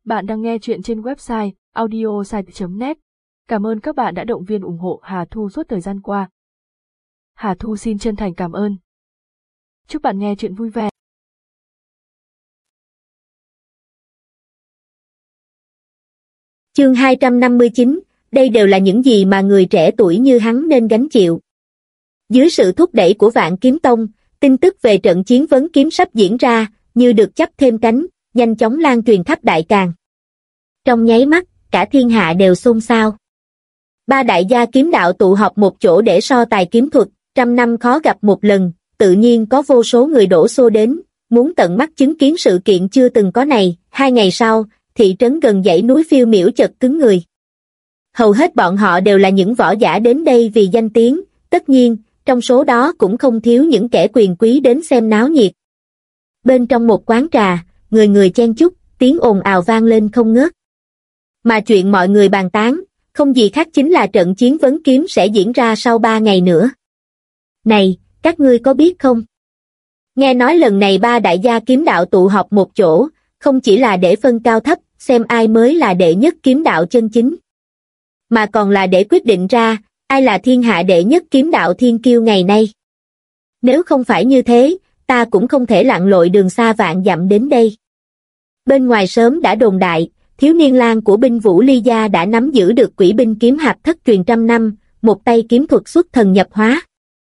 Bạn đang nghe chuyện trên website audiosite.net. Cảm ơn các bạn đã động viên ủng hộ Hà Thu suốt thời gian qua. Hà Thu xin chân thành cảm ơn. Chúc bạn nghe chuyện vui vẻ. Chương 259, đây đều là những gì mà người trẻ tuổi như hắn nên gánh chịu. Dưới sự thúc đẩy của Vạn Kiếm Tông, tin tức về trận chiến vấn kiếm sắp diễn ra, như được chắp thêm cánh, nhanh chóng lan truyền khắp Đại Càn. Trong nháy mắt, cả thiên hạ đều xôn xao. Ba đại gia kiếm đạo tụ họp một chỗ để so tài kiếm thuật, 100 năm khó gặp một lần, tự nhiên có vô số người đổ xô đến, muốn tận mắt chứng kiến sự kiện chưa từng có này. 2 ngày sau, thị trấn gần dãy núi phiêu miểu chật cứng người. Hầu hết bọn họ đều là những võ giả đến đây vì danh tiếng, tất nhiên, trong số đó cũng không thiếu những kẻ quyền quý đến xem náo nhiệt. Bên trong một quán trà, người người chen chúc, tiếng ồn ào vang lên không ngớt. Mà chuyện mọi người bàn tán, không gì khác chính là trận chiến vấn kiếm sẽ diễn ra sau 3 ngày nữa. Này, các ngươi có biết không? Nghe nói lần này ba đại gia kiếm đạo tụ họp một chỗ, không chỉ là để phân cao thấp, xem ai mới là đệ nhất kiếm đạo chân chính, mà còn là để quyết định ra, ai là thiên hạ đệ nhất kiếm đạo thiên kiêu ngày nay. Nếu không phải như thế, ta cũng không thể lặn lội đường xa vạn dặm đến đây. Bên ngoài sớm đã đồn đại, thiếu niên lang của binh vũ ly gia đã nắm giữ được quỷ binh kiếm hạp thất truyền 100 năm, một tay kiếm thuật xuất thần nhập hóa.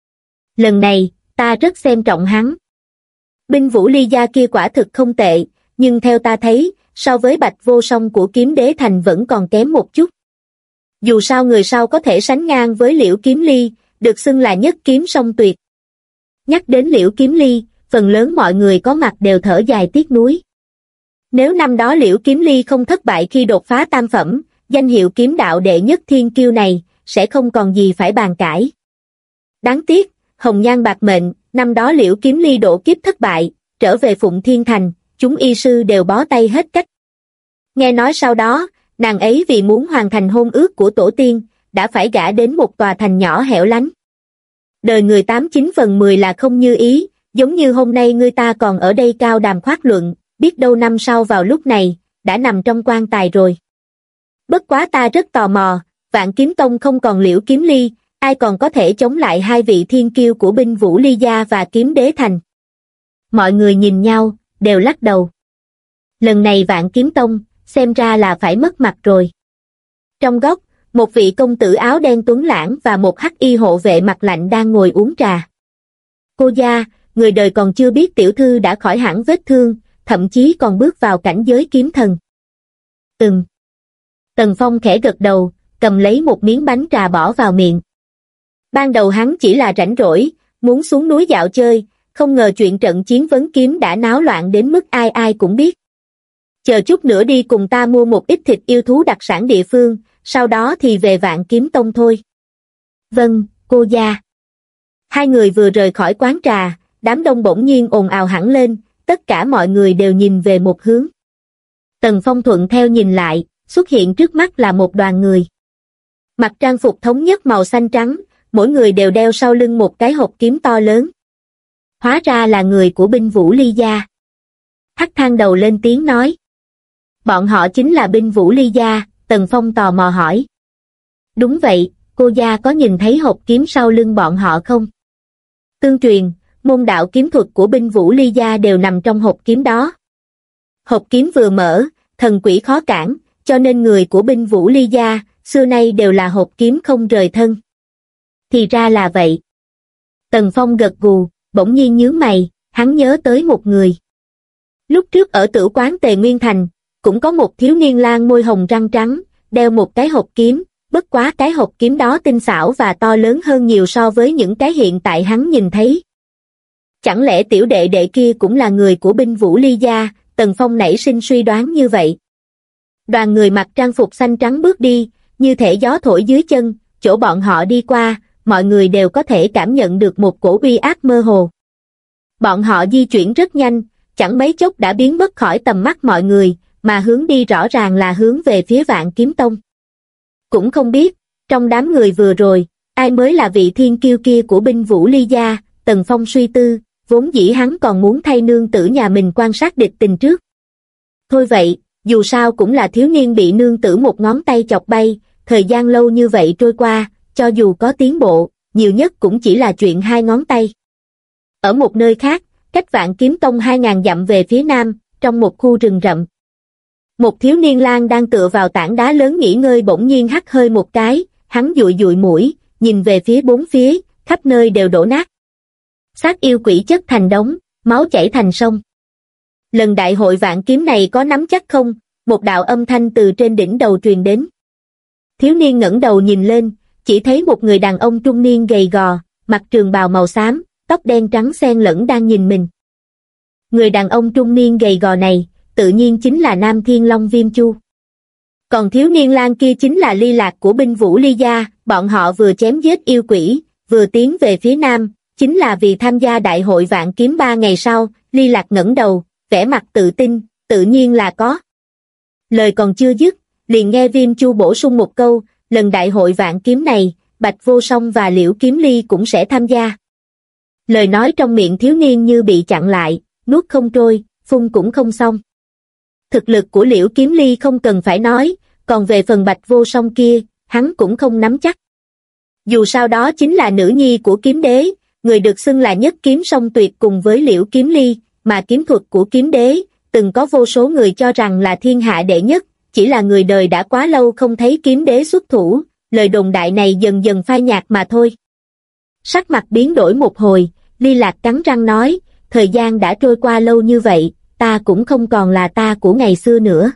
Lần này, ta rất xem trọng hắn. Binh vũ ly gia kia quả thực không tệ, nhưng theo ta thấy, so với Bạch Vô Song của Kiếm Đế Thành vẫn còn kém một chút. Dù sao người sau có thể sánh ngang với Liễu Kiếm Ly, được xưng là nhất kiếm song tuyệt. Nhắc đến Liễu Kiếm Ly, phần lớn mọi người có mặt đều thở dài tiếc nuối. Nếu năm đó Liễu Kiếm Ly không thất bại khi đột phá tam phẩm, danh hiệu kiếm đạo đệ nhất thiên kiêu này sẽ không còn gì phải bàn cãi. Đáng tiếc, hồng nhan bạc mệnh, năm đó Liễu Kiếm Ly độ kiếp thất bại, trở về Phụng Thiên Thành, chúng y sư đều bó tay hết cách. Nghe nói sau đó, nàng ấy vì muốn hoàn thành hôn ước của tổ tiên, đã phải gả đến một tòa thành nhỏ hẻo lánh. Đời người 89 phần 10 là không như ý, giống như hôm nay người ta còn ở đây cao đàm khoác luận, biết đâu năm sau vào lúc này, đã nằm trong quan tài rồi. Bất quá ta rất tò mò, Vạn Kiếm Tông không còn Liễu Kiếm Ly, ai còn có thể chống lại hai vị thiên kiêu của binh vũ ly gia và Kiếm Đế Thành. Mọi người nhìn nhau, đều lắc đầu. Lần này Vạn Kiếm Tông, xem ra là phải mất mặt rồi. Trong góc, một vị công tử áo đen tuấn lãng và một hắc y hộ vệ mặt lạnh đang ngồi uống trà. Cô gia, người đời còn chưa biết tiểu thư đã khỏi hẳn vết thương, thậm chí còn bước vào cảnh giới kiếm thần. Tần Phong khẽ gật đầu, cầm lấy một miếng bánh trà bỏ vào miệng. Ban đầu hắn chỉ là rảnh rỗi, muốn xuống núi dạo chơi, không ngờ chuyện trận chiến vấn kiếm đã náo loạn đến mức ai ai cũng biết. Chờ chút nữa đi cùng ta mua một ít thịt yêu thú đặc sản địa phương, sau đó thì về Vạn Kiếm Tông thôi. Vâng, cô gia. Hai người vừa rời khỏi quán trà, đám đông bỗng nhiên ồn ào hẳn lên, tất cả mọi người đều nhìn về một hướng. Tần Phong thuận theo nhìn lại, xuất hiện trước mắt là một đoàn người. Mặc trang phục thống nhất màu xanh trắng, mỗi người đều đeo sau lưng một cái hộp kiếm to lớn. Hóa ra là người của binh vũ ly gia. Hắc thang đầu lên tiếng nói. Bọn họ chính là binh vũ ly gia, Tần Phong tò mò hỏi. Đúng vậy, cô gia có nhìn thấy hộp kiếm sau lưng bọn họ không? Tương truyền, môn đạo kiếm thuật của binh vũ ly gia đều nằm trong hộp kiếm đó. Hộp kiếm vừa mở, thần quỷ khó cản, cho nên người của binh vũ ly gia, xưa nay đều là hộp kiếm không rời thân. Thì ra là vậy. Tần Phong gật gù, bỗng nhiên nhướng mày, hắn nhớ tới một người. Lúc trước ở tử quán Tề Nguyên Thành, cũng có một thiếu niên lang môi hồng răng trắng, đeo một cái hộp kiếm, bất quá cái hộp kiếm đó tinh xảo và to lớn hơn nhiều so với những cái hiện tại hắn nhìn thấy. Chẳng lẽ tiểu đệ đệ kia cũng là người của binh vũ ly gia? Tần Phong nảy sinh suy đoán như vậy. Đoàn người mặc trang phục xanh trắng bước đi, như thể gió thổi dưới chân, chỗ bọn họ đi qua, mọi người đều có thể cảm nhận được một cổ uy áp mơ hồ. Bọn họ di chuyển rất nhanh, chẳng mấy chốc đã biến mất khỏi tầm mắt mọi người, mà hướng đi rõ ràng là hướng về phía Vạn Kiếm Tông. Cũng không biết, trong đám người vừa rồi, ai mới là vị thiên kiêu kia của binh vũ ly gia? Tần Phong suy tư, vốn dĩ hắn còn muốn thay nương tử nhà mình quan sát địch tình trước. Thôi vậy, Dù sao cũng là thiếu niên bị nương tử một ngón tay chọc bay, thời gian lâu như vậy trôi qua, cho dù có tiến bộ, nhiều nhất cũng chỉ là chuyện 2 ngón tay. Ở một nơi khác, cách Vạn Kiếm Tông 2000 dặm về phía nam, trong một khu rừng rậm. Một thiếu niên lang đang tựa vào tảng đá lớn nghỉ ngơi bỗng nhiên hắt hơi một cái, hắn dụi dụi mũi, nhìn về phía bốn phía, khắp nơi đều đổ nát. Xác yêu quỷ chất thành đống, máu chảy thành sông. Lần đại hội vạn kiếm này có nắm chắc không? Một đạo âm thanh từ trên đỉnh đầu truyền đến. Thiếu niên ngẩng đầu nhìn lên, chỉ thấy một người đàn ông trung niên gầy gò, mặc trường bào màu xám, tóc đen trắng xen lẫn đang nhìn mình. Người đàn ông trung niên gầy gò này, tự nhiên chính là Nam Thiên Long Viêm Chu. Còn thiếu niên lang kia chính là Ly Lạc của binh vũ Ly gia, bọn họ vừa chém giết yêu quỷ, vừa tiến về phía nam, chính là vì tham gia đại hội vạn kiếm 3 ngày sau. Ly Lạc ngẩng đầu, vẻ mặt tự tin, tự nhiên là có. Lời còn chưa dứt, liền nghe Viêm Chu bổ sung một câu, lần đại hội vạn kiếm này, Bạch Vô Song và Liễu Kiếm Ly cũng sẽ tham gia. Lời nói trong miệng thiếu niên như bị chặn lại, nuốt không trôi, phun cũng không xong. Thực lực của Liễu Kiếm Ly không cần phải nói, còn về phần Bạch Vô Song kia, hắn cũng không nắm chắc. Dù sao đó chính là nữ nhi của kiếm đế, người được xưng là nhất kiếm song tuyệt cùng với Liễu Kiếm Ly, mà kiếm thuật của kiếm đế, từng có vô số người cho rằng là thiên hạ đệ nhất, chỉ là người đời đã quá lâu không thấy kiếm đế xuất thủ, lời đồn đại này dần dần phai nhạt mà thôi. Sắc mặt biến đổi một hồi, Ly Lạc cắn răng nói, thời gian đã trôi qua lâu như vậy, ta cũng không còn là ta của ngày xưa nữa.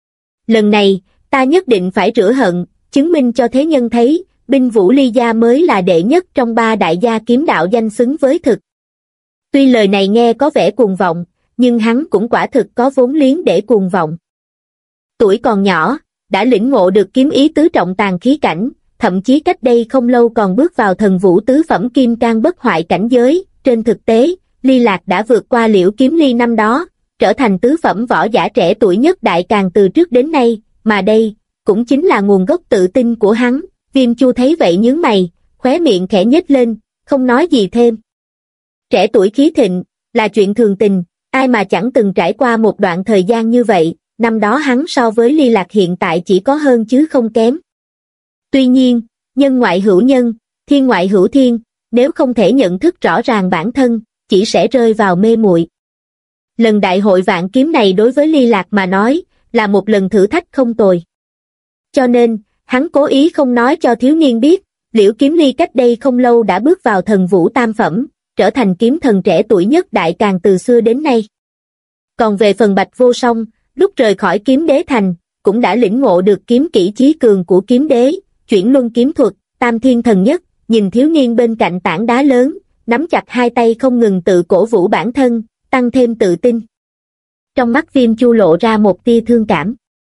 Lần này, ta nhất định phải rửa hận, chứng minh cho thế nhân thấy, binh vũ Ly gia mới là đệ nhất trong 3 đại gia kiếm đạo danh xứng với thực. Tuy lời này nghe có vẻ cuồng vọng, nhưng hắn cũng quả thực có vốn liếng để cuồng vọng. Tuổi còn nhỏ, đã lĩnh ngộ được kiếm ý tứ trọng tàn khí cảnh, thậm chí cách đây không lâu còn bước vào thần vũ tứ phẩm kim cang bất hoại cảnh giới. Trên thực tế, Ly Lạc đã vượt qua Liễu Kiếm Ly năm đó, trở thành tứ phẩm võ giả trẻ tuổi nhất đại càng từ trước đến nay, mà đây, cũng chính là nguồn gốc tự tin của hắn. Viêm Chu thấy vậy nhướng mày, khóe miệng khẽ nhếch lên, không nói gì thêm. Trẻ tuổi khí thịnh, là chuyện thường tình, ai mà chẳng từng trải qua một đoạn thời gian như vậy, năm đó hắn so với Ly Lạc hiện tại chỉ có hơn chứ không kém. Tuy nhiên, nhân ngoại hữu nhân, thiên ngoại hữu thiên, nếu không thể nhận thức rõ ràng bản thân, chỉ sẽ rơi vào mê muội. Lần đại hội vạn kiếm này đối với Ly Lạc mà nói, là một lần thử thách không tồi. Cho nên, hắn cố ý không nói cho thiếu niên biết, Liễu Kiếm Ly cách đây không lâu đã bước vào thần vũ tam phẩm, trở thành kiếm thần trẻ tuổi nhất đại càng từ xưa đến nay. Còn về phần Bạch Vô Song, lúc rời khỏi kiếm đế thành, cũng đã lĩnh ngộ được kiếm kỹ chí cường của kiếm đế, chuyển luân kiếm thuật, tam thiên thần nhất, nhìn thiếu niên bên cạnh tảng đá lớn, nắm chặt hai tay không ngừng tự cổ vũ bản thân, tăng thêm tự tin. Trong mắt Viêm Chu lộ ra một tia thương cảm.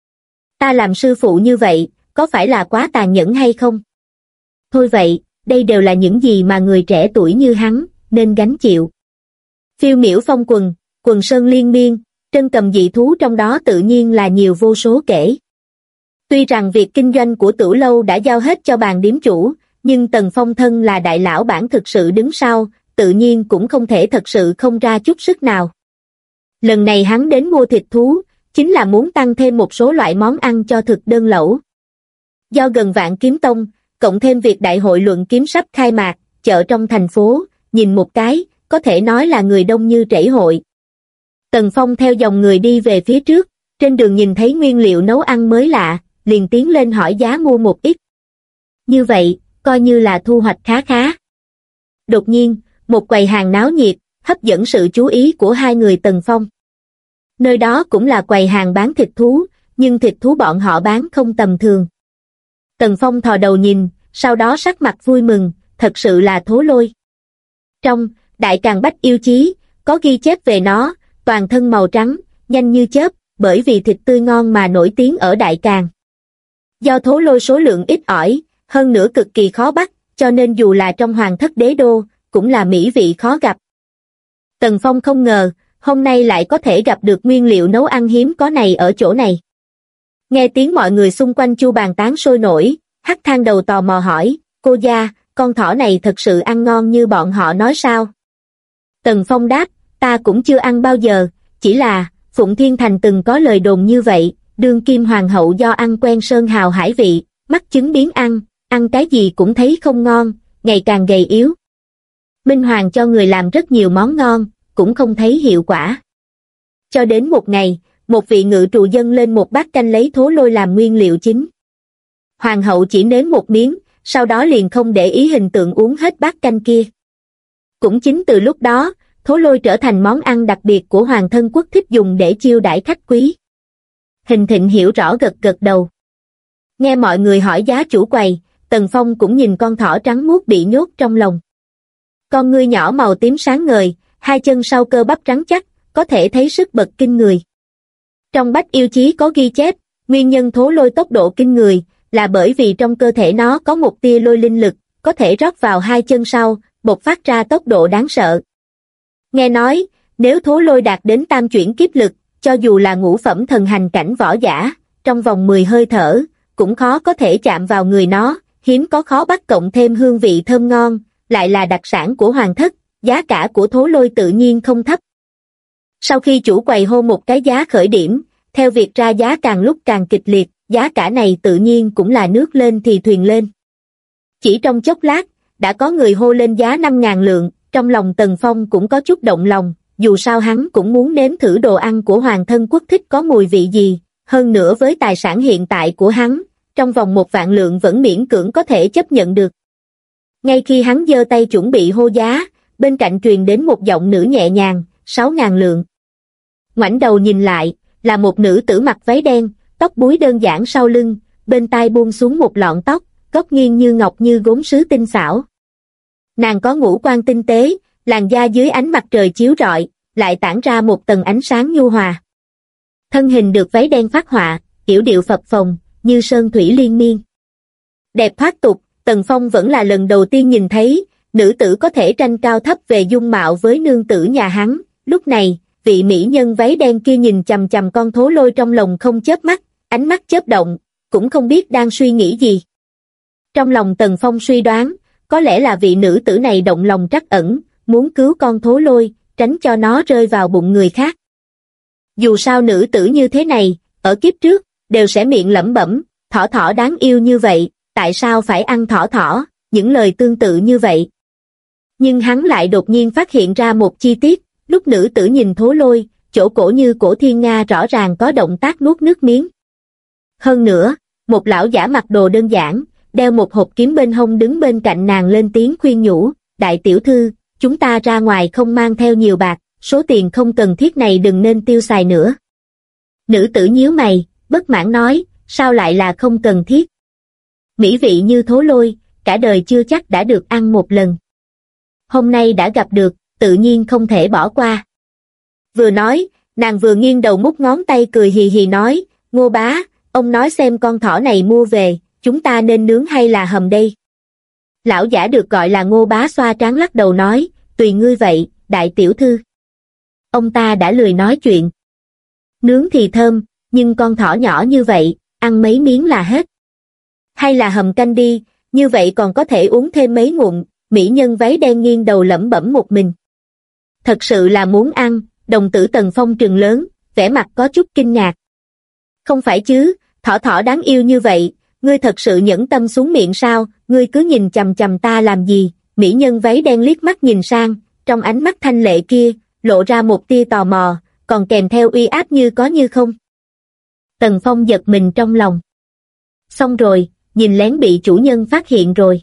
Ta làm sư phụ như vậy, có phải là quá tàn nhẫn hay không? Thôi vậy, đây đều là những gì mà người trẻ tuổi như hắn, nên gánh chịu. Phiêu miểu phong quần, quần sơn liên miên, trân cầm dị thú trong đó tự nhiên là nhiều vô số kể. Tuy rằng việc kinh doanh của Tửu Lâu đã giao hết cho bàn điếm chủ, nhưng Tần Phong thân là đại lão bản thực sự đứng sau, tự nhiên cũng không thể thật sự không ra chút sức nào. Lần này hắn đến mua thịt thú, chính là muốn tăng thêm một số loại món ăn cho thực đơn lẩu. Do gần Vạn Kiếm Tông, cộng thêm việc đại hội luận kiếm sắp khai mạc, chợ trong thành phố, nhìn một cái, có thể nói là người đông như trẩy hội. Tần Phong theo dòng người đi về phía trước, trên đường nhìn thấy nguyên liệu nấu ăn mới lạ, liền tiến lên hỏi giá mua một ít. Như vậy, coi như là thu hoạch khá khá. Đột nhiên, một quầy hàng náo nhiệt, hấp dẫn sự chú ý của hai người Tần Phong. Nơi đó cũng là quầy hàng bán thịt thú, nhưng thịt thú bọn họ bán không tầm thường. Tần Phong thò đầu nhìn, sau đó sắc mặt vui mừng, thật sự là thố lôi. Trong Đại Càng Bách Yêu Chí, có ghi chép về nó, toàn thân màu trắng, nhanh như chớp, bởi vì thịt tươi ngon mà nổi tiếng ở Đại Càng. Do thố lôi số lượng ít ỏi, hơn nữa cực kỳ khó bắt, cho nên dù là trong hoàng thất đế đô, cũng là mỹ vị khó gặp. Tần Phong không ngờ, hôm nay lại có thể gặp được nguyên liệu nấu ăn hiếm có này ở chỗ này. Nghe tiếng mọi người xung quanh chu bàn tán sôi nổi, Hắc Thang đầu tò mò hỏi, cô gia, con thỏ này thật sự ăn ngon như bọn họ nói sao? Tần Phong đáp, ta cũng chưa ăn bao giờ, chỉ là, Phụng Thiên Thành từng có lời đồn như vậy, Đương kim hoàng hậu do ăn quen sơn hào hải vị, mắt chứng biến ăn cái gì cũng thấy không ngon, ngày càng gầy yếu. Minh Hoàng cho người làm rất nhiều món ngon, cũng không thấy hiệu quả. Cho đến một ngày, một vị ngự trù dâng lên một bát canh lấy thố lôi làm nguyên liệu chính. Hoàng hậu chỉ nếm một miếng, sau đó liền không để ý hình tượng uống hết bát canh kia. Cũng chính từ lúc đó, thố lôi trở thành món ăn đặc biệt của hoàng thân quốc thích dùng để chiêu đãi khách quý. Hình Thịnh hiểu rõ gật gật đầu. Nghe mọi người hỏi giá chủ quầy, Tần Phong cũng nhìn con thỏ trắng muốt bị nhốt trong lồng. Con ngươi nhỏ màu tím sáng ngời, hai chân sau cơ bắp trắng chắc, có thể thấy sức bật kinh người. Trong Bách Yêu Chí có ghi chép, nguyên nhân thố lôi tốc độ kinh người, là bởi vì trong cơ thể nó có một tia lôi linh lực, có thể rót vào hai chân sau, bộc phát ra tốc độ đáng sợ. Nghe nói, nếu thố lôi đạt đến tam chuyển kiếp lực, cho dù là ngũ phẩm thần hành cảnh võ giả, trong vòng 10 hơi thở, cũng khó có thể chạm vào người nó, hiếm có khó bắt cộng thêm hương vị thơm ngon, lại là đặc sản của hoàng thất, giá cả của thố lôi tự nhiên không thấp. Sau khi chủ quầy hô một cái giá khởi điểm, theo việc ra giá càng lúc càng kịch liệt, giá cả này tự nhiên cũng là nước lên thì thuyền lên. Chỉ trong chốc lát, đã có người hô lên giá 5.000 lượng, trong lòng Tần Phong cũng có chút động lòng, dù sao hắn cũng muốn nếm thử đồ ăn của hoàng thân quốc thích có mùi vị gì, hơn nữa với tài sản hiện tại của hắn, trong vòng 1.000 lượng vẫn miễn cưỡng có thể chấp nhận được. Ngay khi hắn giơ tay chuẩn bị hô giá, bên cạnh truyền đến một giọng nữ nhẹ nhàng, 6.000 lượng. Ngoảnh đầu nhìn lại, là một nữ tử mặc váy đen, tóc búi đơn giản sau lưng, bên tai buông xuống một lọn tóc, góc nghiêng như ngọc như gốm sứ tinh xảo. Nàng có ngũ quan tinh tế, làn da dưới ánh mặt trời chiếu rọi, lại tản ra một tầng ánh sáng nhu hòa. Thân hình được váy đen phác họa, yểu điệu phập phồng, như sơn thủy liên miên. Đẹp thoát tục, Tần Phong vẫn là lần đầu tiên nhìn thấy, nữ tử có thể tranh cao thấp về dung mạo với nương tử nhà hắn. Lúc này, vị mỹ nhân váy đen kia nhìn chằm chằm con thố lôi trong lồng không chớp mắt, ánh mắt chớp động, cũng không biết đang suy nghĩ gì. Trong lòng Tần Phong suy đoán, có lẽ là vị nữ tử này động lòng trắc ẩn, muốn cứu con thố lôi, tránh cho nó rơi vào bụng người khác. Dù sao nữ tử như thế này, ở kiếp trước, đều sẽ miệng lẩm bẩm, thỏ thỏ đáng yêu như vậy, tại sao phải ăn thỏ thỏ, những lời tương tự như vậy. Nhưng hắn lại đột nhiên phát hiện ra một chi tiết, lúc nữ tử nhìn thố lôi, chỗ cổ như cổ thiên nga rõ ràng có động tác nuốt nước miếng. Hơn nữa, một lão giả mặc đồ đơn giản, đeo một hộp kiếm bên hông đứng bên cạnh nàng lên tiếng khuyên nhủ, đại tiểu thư, chúng ta ra ngoài không mang theo nhiều bạc, số tiền không cần thiết này đừng nên tiêu xài nữa. Nữ tử nhíu mày, bất mãn nói, sao lại là không cần thiết? Mỹ vị như thố lôi, cả đời chưa chắc đã được ăn một lần. Hôm nay đã gặp được, tự nhiên không thể bỏ qua. Vừa nói, nàng vừa nghiêng đầu mút ngón tay cười hì hì nói, Ngô bá, ông nói xem con thỏ này mua về, chúng ta nên nướng hay là hầm đây? Lão giả được gọi là Ngô bá xoa trán lắc đầu nói, tùy ngươi vậy, đại tiểu thư. Ông ta đã lười nói chuyện. Nướng thì thơm, nhưng con thỏ nhỏ như vậy, ăn mấy miếng là hết. Hay là hầm canh đi, như vậy còn có thể uống thêm mấy ngụm. Mỹ nhân váy đen nghiêng đầu lẩm bẩm một mình. Thật sự là muốn ăn, đồng tử Tần Phong trừng lớn, vẻ mặt có chút kinh ngạc. Không phải chứ, thỏ thỏ đáng yêu như vậy, ngươi thật sự nhẫn tâm xuống miệng sao, ngươi cứ nhìn chằm chằm ta làm gì? Mỹ nhân váy đen liếc mắt nhìn sang, trong ánh mắt thanh lệ kia, lộ ra một tia tò mò, còn kèm theo uy áp như có như không. Tần Phong giật mình trong lòng. Xong rồi, nhìn lén bị chủ nhân phát hiện rồi.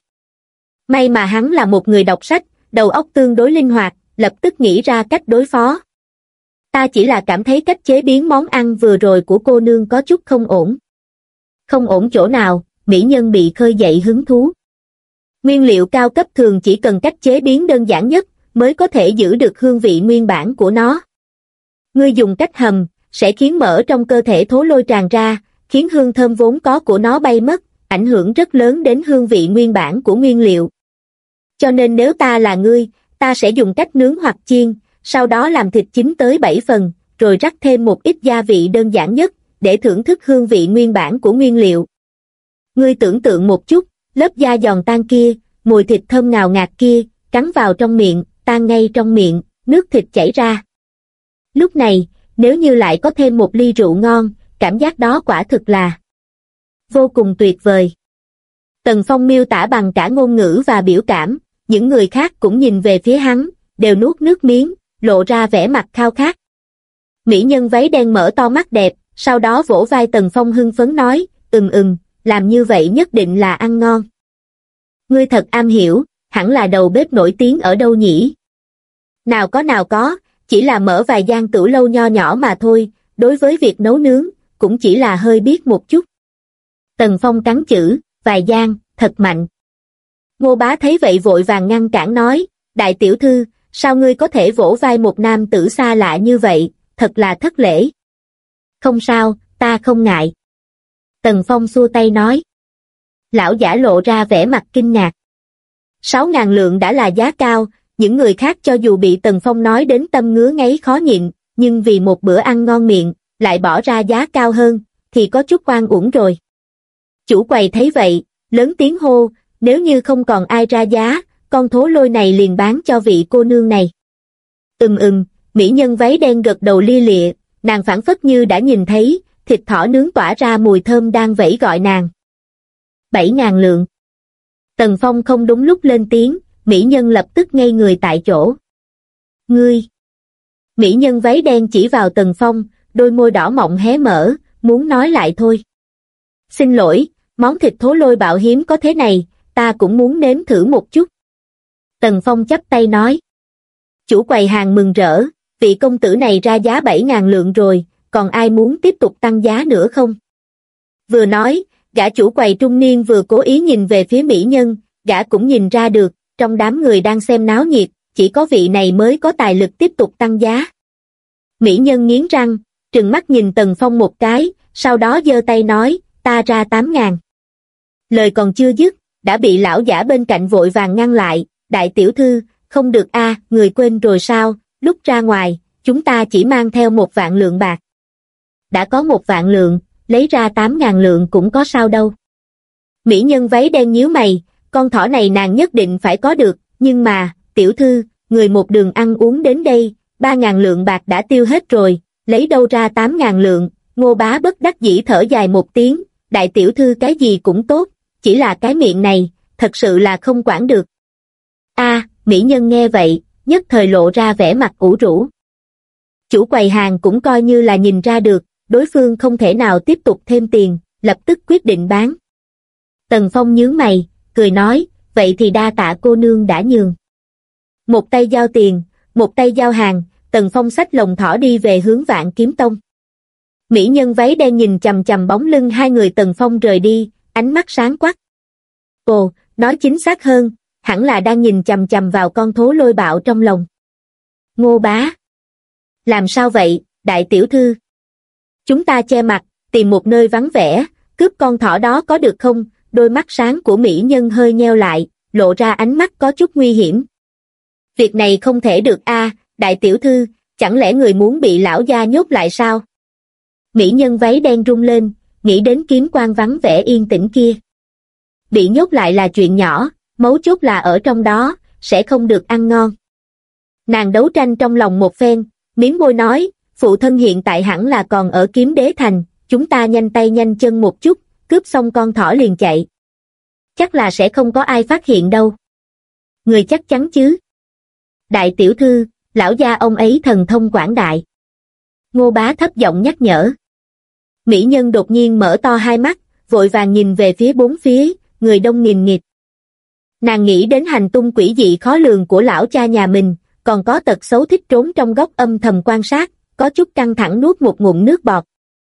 May mà hắn là một người đọc sách, đầu óc tương đối linh hoạt, lập tức nghĩ ra cách đối phó. Ta chỉ là cảm thấy cách chế biến món ăn vừa rồi của cô nương có chút không ổn. Không ổn chỗ nào, mỹ nhân bị khơi dậy hứng thú. Nguyên liệu cao cấp thường chỉ cần cách chế biến đơn giản nhất, mới có thể giữ được hương vị nguyên bản của nó. Ngươi dùng cách hầm, sẽ khiến mỡ trong cơ thể thố lôi tràn ra, khiến hương thơm vốn có của nó bay mất, ảnh hưởng rất lớn đến hương vị nguyên bản của nguyên liệu. Cho nên nếu ta là ngươi, ta sẽ dùng cách nướng hoặc chiên, sau đó làm thịt chín tới 7 phần, rồi rắc thêm một ít gia vị đơn giản nhất, để thưởng thức hương vị nguyên bản của nguyên liệu. Ngươi tưởng tượng một chút, lớp da giòn tan kia, mùi thịt thơm ngào ngạt kia, cắn vào trong miệng, tan ngay trong miệng, nước thịt chảy ra. Lúc này, nếu như lại có thêm một ly rượu ngon, cảm giác đó quả thực là vô cùng tuyệt vời. Tần Phong miêu tả bằng cả ngôn ngữ và biểu cảm, những người khác cũng nhìn về phía hắn, đều nuốt nước miếng, lộ ra vẻ mặt khao khát. Mỹ nhân váy đen mở to mắt đẹp, sau đó vỗ vai Tần Phong hưng phấn nói, làm như vậy nhất định là ăn ngon. Ngươi thật am hiểu, hẳn là đầu bếp nổi tiếng ở đâu nhỉ? Nào có, chỉ là mở vài gian tửu lâu nho nhỏ mà thôi, đối với việc nấu nướng, cũng chỉ là hơi biết một chút. Tần Phong cắn chữ, vài gian, thật mạnh. Ngô Bá thấy vậy vội vàng ngăn cản nói, đại tiểu thư, sao ngươi có thể vỗ vai một nam tử xa lạ như vậy, thật là thất lễ. Không sao, ta không ngại. Tần Phong xua tay nói. Lão giả lộ ra vẻ mặt kinh ngạc. 6.000 lượng đã là giá cao, những người khác cho dù bị Tần Phong nói đến tâm ngứa ngáy khó nhịn, nhưng vì một bữa ăn ngon miệng, lại bỏ ra giá cao hơn, thì có chút oan uổng rồi. Chủ quầy thấy vậy, lớn tiếng hô, nếu như không còn ai ra giá, con thố lôi này liền bán cho vị cô nương này. Mỹ nhân váy đen gật đầu lia lịa, nàng phảng phất như đã nhìn thấy, thịt thỏ nướng tỏa ra mùi thơm đang vẫy gọi nàng. 7.000 lượng. Tần Phong không đúng lúc lên tiếng, mỹ nhân lập tức ngây người tại chỗ. Ngươi! Mỹ nhân váy đen chỉ vào Tần Phong, đôi môi đỏ mọng hé mở, muốn nói lại thôi. Xin lỗi, món thịt thố lôi bạo hiếm có thế này, ta cũng muốn nếm thử một chút. Tần Phong chắp tay nói. Chủ quầy hàng mừng rỡ, vị công tử này ra giá 7.000 lượng rồi, còn ai muốn tiếp tục tăng giá nữa không? Vừa nói, gã chủ quầy trung niên vừa cố ý nhìn về phía mỹ nhân, gã cũng nhìn ra được, trong đám người đang xem náo nhiệt, chỉ có vị này mới có tài lực tiếp tục tăng giá. Mỹ nhân nghiến răng, trừng mắt nhìn Tần Phong một cái, sau đó giơ tay nói, ta ra 8.000. Lời còn chưa dứt, đã bị lão giả bên cạnh vội vàng ngăn lại, đại tiểu thư, không được a, người quên rồi sao, lúc ra ngoài, chúng ta chỉ mang theo 1.000 lượng bạc. Đã có 1.000 lượng, lấy ra 8.000 lượng cũng có sao đâu. Mỹ nhân váy đen nhíu mày, con thỏ này nàng nhất định phải có được, nhưng mà, tiểu thư, người một đường ăn uống đến đây, 3.000 lượng bạc đã tiêu hết rồi, lấy đâu ra 8.000 lượng, Ngô Bá bất đắc dĩ thở dài một tiếng, đại tiểu thư cái gì cũng tốt, chỉ là cái miệng này, thật sự là không quản được. Mỹ nhân nghe vậy, nhất thời lộ ra vẻ mặt ủ rũ. Chủ quầy hàng cũng coi như là nhìn ra được, đối phương không thể nào tiếp tục thêm tiền, lập tức quyết định bán. Tần Phong nhướng mày, cười nói, vậy thì đa tạ cô nương đã nhường. Một tay giao tiền, một tay giao hàng, Tần Phong xách lồng thỏ đi về hướng Vạn Kiếm Tông. Mỹ nhân váy đen nhìn chằm chằm bóng lưng hai người Tần Phong rời đi, ánh mắt sáng quắc. Ồ, nói chính xác hơn, hẳn là đang nhìn chằm chằm vào con thố lôi bạo trong lòng. Ngô Bá. Làm sao vậy, đại tiểu thư? Chúng ta che mặt, tìm một nơi vắng vẻ, cướp con thỏ đó có được không? Đôi mắt sáng của mỹ nhân hơi nheo lại, lộ ra ánh mắt có chút nguy hiểm. Việc này không thể được a, đại tiểu thư, chẳng lẽ người muốn bị lão gia nhốt lại sao? Mỹ nhân váy đen rung lên, nghĩ đến kiếm quan vắng vẻ yên tĩnh kia. Bị nhốt lại là chuyện nhỏ, mấu chốt là ở trong đó, sẽ không được ăn ngon. Nàng đấu tranh trong lòng một phen, miếm môi nói, phụ thân hiện tại hẳn là còn ở Kiếm Đế Thành, chúng ta nhanh tay nhanh chân một chút, cướp xong con thỏ liền chạy. Chắc là sẽ không có ai phát hiện đâu. Người chắc chắn chứ? Đại tiểu thư, lão gia ông ấy thần thông quảng đại. Ngô Bá thấp giọng nhắc nhở. Mỹ nhân đột nhiên mở to hai mắt, vội vàng nhìn về phía bốn phía, người đông nghìn nghịt. Nàng nghĩ đến hành tung quỷ dị khó lường của lão cha nhà mình, còn có tật xấu thích trốn trong góc âm thầm quan sát, có chút căng thẳng nuốt một ngụm nước bọt.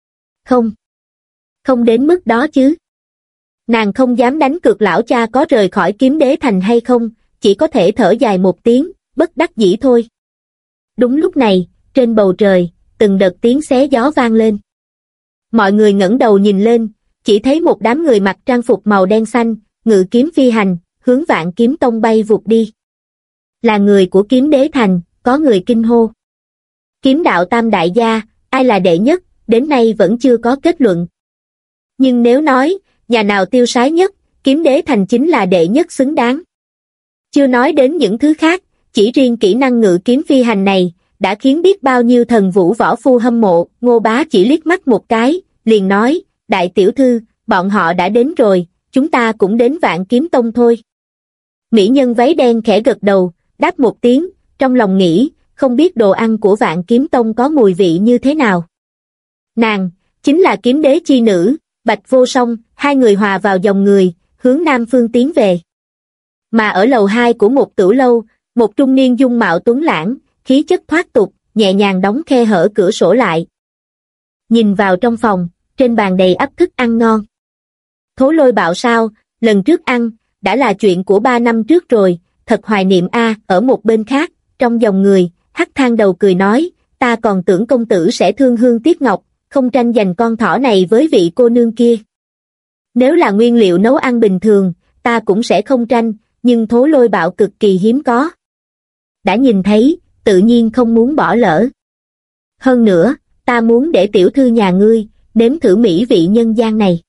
Không đến mức đó chứ. Nàng không dám đánh cược lão cha có rời khỏi Kiếm Đế Thành hay không, chỉ có thể thở dài một tiếng, bất đắc dĩ thôi. Đúng lúc này, trên bầu trời, từng đợt tiếng xé gió vang lên. Mọi người ngẩng đầu nhìn lên, chỉ thấy một đám người mặc trang phục màu đen xanh, ngự kiếm phi hành, hướng Vạn Kiếm Tông bay vụt đi. Là người của Kiếm Đế Thành, có người kinh hô. Kiếm đạo tam đại gia, ai là đệ nhất, đến nay vẫn chưa có kết luận. Nhưng nếu nói, nhà nào tiêu sái nhất, Kiếm Đế Thành chính là đệ nhất xứng đáng. Chưa nói đến những thứ khác, chỉ riêng kỹ năng ngự kiếm phi hành này, đã khiến biết bao nhiêu thần vũ võ phu hâm mộ. Ngô Bá chỉ liếc mắt một cái, liền nói, đại tiểu thư, bọn họ đã đến rồi, chúng ta cũng đến Vạn Kiếm Tông thôi. Mỹ nhân váy đen khẽ gật đầu, đáp một tiếng, trong lòng nghĩ, không biết đồ ăn của Vạn Kiếm Tông có mùi vị như thế nào. Nàng, chính là kiếm đế chi nữ, Bạch Vô Song, hai người hòa vào dòng người, hướng nam phương tiến về. Mà ở lầu 2 của một tửu lâu, một trung niên dung mạo tuấn lãng, khí chất thoát tục, nhẹ nhàng đóng khe hở cửa sổ lại. Nhìn vào trong phòng, trên bàn đầy ắp thức ăn ngon. Thố Lôi Bạo sao, lần trước ăn, đã là chuyện của 3 năm trước rồi, thật hoài niệm a. Ở một bên khác, trong dòng người, Hắc Thang Đầu cười nói, ta còn tưởng công tử sẽ thương hương tiếc ngọc, không tranh giành con thỏ này với vị cô nương kia. Nếu là nguyên liệu nấu ăn bình thường, ta cũng sẽ không tranh, nhưng Thố Lôi Bạo cực kỳ hiếm có. Đã nhìn thấy, tự nhiên không muốn bỏ lỡ. Hơn nữa, ta muốn để tiểu thư nhà ngươi, nếm thử mỹ vị nhân gian này.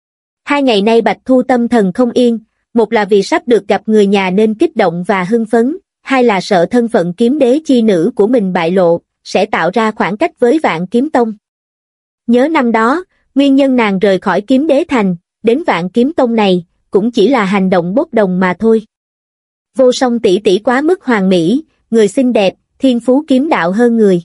2 ngày nay Bạch Thu tâm thần không yên, một là vì sắp được gặp người nhà nên kích động và hưng phấn, hai là sợ thân phận kiếm đế chi nữ của mình bại lộ, sẽ tạo ra khoảng cách với Vạn Kiếm Tông. Nhớ năm đó, nguyên nhân nàng rời khỏi kiếm đế thành, đến Vạn Kiếm Tông này, cũng chỉ là hành động bốc đồng mà thôi. Vô Song tỷ tỷ quá mức hoàn mỹ, người xinh đẹp, thiên phú kiếm đạo hơn người.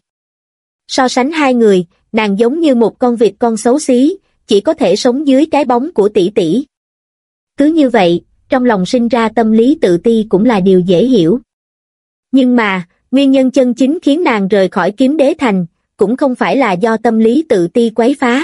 So sánh hai người, nàng giống như một con vịt con xấu xí, chỉ có thể sống dưới cái bóng của tỷ tỷ. Cứ như vậy, trong lòng sinh ra tâm lý tự ti cũng là điều dễ hiểu. Nhưng mà, nguyên nhân chân chính khiến nàng rời khỏi kiếm đế thành, cũng không phải là do tâm lý tự ti quấy phá.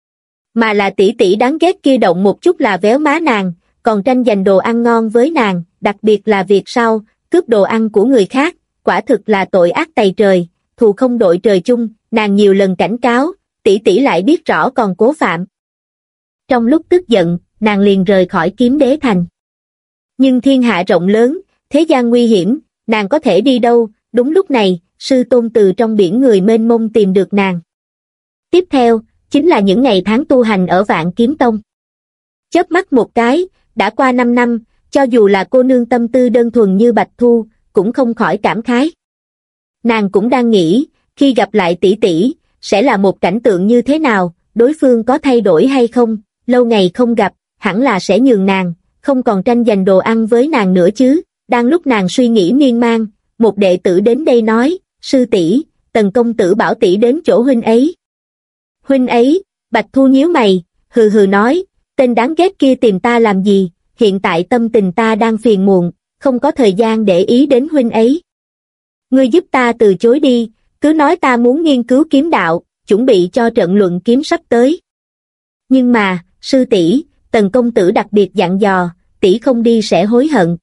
Mà là tỷ tỷ đáng ghét kia động một chút là véo má nàng, còn tranh giành đồ ăn ngon với nàng, đặc biệt là việc sau, cướp đồ ăn của người khác, quả thực là tội ác tày trời, thù không đội trời chung, nàng nhiều lần cảnh cáo, tỷ tỷ lại biết rõ còn cố phạm. Trong lúc tức giận, nàng liền rời khỏi kiếm đế thành. Nhưng thiên hạ rộng lớn, thế gian nguy hiểm, nàng có thể đi đâu, đúng lúc này, sư tôn từ trong biển người mênh mông tìm được nàng. Tiếp theo, chính là những ngày tháng tu hành ở Vạn Kiếm Tông. Chớp mắt một cái, đã qua 5 năm, cho dù là cô nương tâm tư đơn thuần như Bạch Thu, cũng không khỏi cảm khái. Nàng cũng đang nghĩ, khi gặp lại tỷ tỷ, sẽ là một cảnh tượng như thế nào, đối phương có thay đổi hay không, lâu ngày không gặp, hẳn là sẽ nhường nàng, không còn tranh giành đồ ăn với nàng nữa chứ. Đang lúc nàng suy nghĩ miên man, một đệ tử đến đây nói, sư tỷ, Tần công tử bảo tỷ đến chỗ huynh ấy. Huynh ấy, Bạch Thu nhíu mày, hừ hừ nói, tên đáng ghét kia tìm ta làm gì, hiện tại tâm tình ta đang phiền muộn, không có thời gian để ý đến huynh ấy. Ngươi giúp ta từ chối đi, cứ nói ta muốn nghiên cứu kiếm đạo, chuẩn bị cho trận luận kiếm sắp tới. Nhưng mà, sư tỷ, Tần công tử đặc biệt dặn dò, tỷ không đi sẽ hối hận.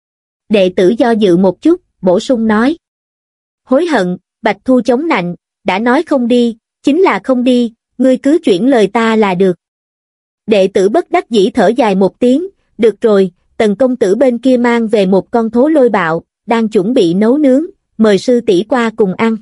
Đệ tử do dự một chút, bổ sung nói. Hối hận, Bạch Thu chống nạnh, đã nói không đi, chính là không đi, ngươi cứ chuyển lời ta là được. Đệ tử bất đắc dĩ thở dài một tiếng, được rồi, Tần công tử bên kia mang về một con Thố Lôi Bạo, đang chuẩn bị nấu nướng, mời sư tỷ qua cùng ăn.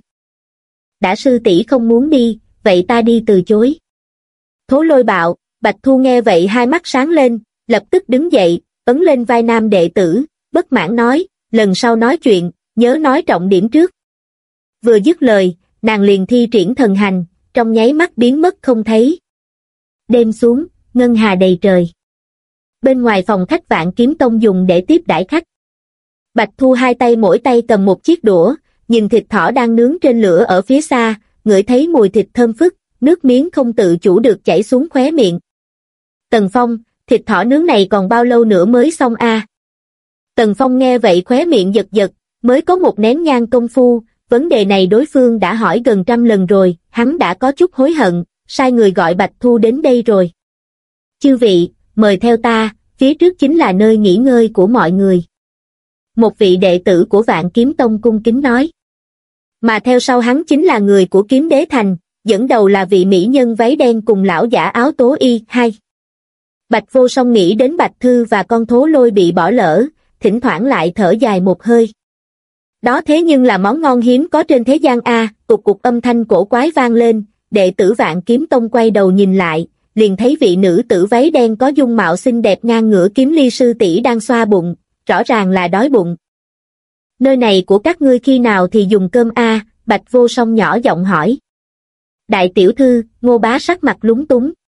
Đã sư tỷ không muốn đi, vậy ta đi từ chối. Thố Lôi Bạo, Bạch Thu nghe vậy hai mắt sáng lên, lập tức đứng dậy, ấn lên vai nam đệ tử, bất mãn nói, lần sau nói chuyện, nhớ nói trọng điểm trước. Vừa dứt lời, nàng liền thi triển thần hành, trong nháy mắt biến mất không thấy. Đêm xuống, ngân hà đầy trời. Bên ngoài phòng khách Vạn Kiếm Tông dùng để tiếp đãi khách. Bạch Thu hai tay mỗi tay cầm một chiếc đũa, nhìn thịt thỏ đang nướng trên lửa ở phía xa, ngửi thấy mùi thịt thơm phức, nước miếng không tự chủ được chảy xuống khóe miệng. Tần Phong, thịt thỏ nướng này còn bao lâu nữa mới xong a? Tần Phong nghe vậy khóe miệng giật giật, mới có một nén nhang công phu, vấn đề này đối phương đã hỏi gần 100 lần rồi, hắn đã có chút hối hận, sai người gọi Bạch Thu đến đây rồi. Chư vị, mời theo ta, phía trước chính là nơi nghỉ ngơi của mọi người. Một vị đệ tử của Vạn Kiếm Tông cung kính nói. Mà theo sau hắn chính là người của Kiếm Đế Thành, dẫn đầu là vị mỹ nhân váy đen cùng lão giả áo tố y, hai. Bạch Vô Song nghĩ đến Bạch Thư và con Thố Lôi bị bỏ lỡ, thỉnh thoảng lại thở dài một hơi. Đó thế nhưng là món ngon hiếm có trên thế gian a. Cục cục âm thanh cổ quái vang lên, đệ tử Vạn Kiếm Tông quay đầu nhìn lại, liền thấy vị nữ tử váy đen có dung mạo xinh đẹp ngang ngửa Kiếm Ly sư tỷ đang xoa bụng, rõ ràng là đói bụng. Nơi này của các ngươi khi nào thì dùng cơm a? Bạch Vô Song nhỏ giọng hỏi. Đại tiểu thư, Ngô Bá sắc mặt lúng túng.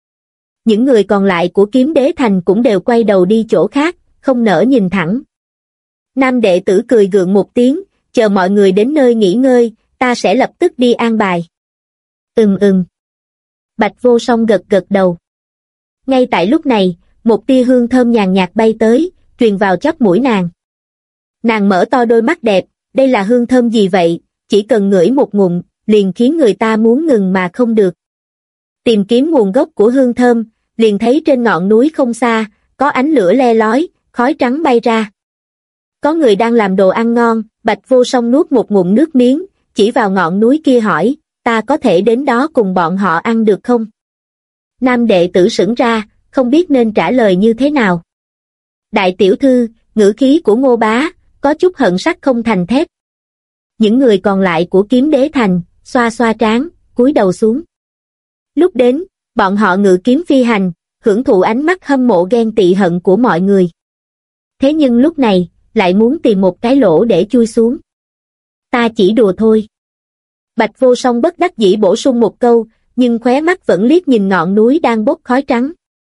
Những người còn lại của Kiếm Đế Thành cũng đều quay đầu đi chỗ khác, không nỡ nhìn thẳng. Nam đệ tử cười gượng một tiếng, chờ mọi người đến nơi nghỉ ngơi, ta sẽ lập tức đi an bài. Bạch Vô Song gật gật đầu. Ngay tại lúc này, một tia hương thơm nhàn nhạt bay tới, truyền vào chóp mũi nàng. Nàng mở to đôi mắt đẹp, đây là hương thơm gì vậy, chỉ cần ngửi một ngụm, liền khiến người ta muốn ngừng mà không được. Tìm kiếm nguồn gốc của hương thơm, liền thấy trên ngọn núi không xa, có ánh lửa le lói, khói trắng bay ra. Có người đang làm đồ ăn ngon, Bạch Vô Song nuốt một ngụm nước miếng, chỉ vào ngọn núi kia hỏi, ta có thể đến đó cùng bọn họ ăn được không? Nam đệ tử sững ra, không biết nên trả lời như thế nào. Đại tiểu thư, ngữ khí của Ngô Bá, có chút hận sắt không thành thép. Những người còn lại của Kiếm Đế Thành, xoa xoa trán, cúi đầu xuống. Lúc đến, bọn họ ngự kiếm phi hành, hưởng thụ ánh mắt hâm mộ ghen tị hận của mọi người. Thế nhưng lúc này, lại muốn tìm một cái lỗ để chui xuống. Ta chỉ đùa thôi. Bạch Vô Song bất đắc dĩ bổ sung một câu, nhưng khóe mắt vẫn liếc nhìn ngọn núi đang bốc khói trắng.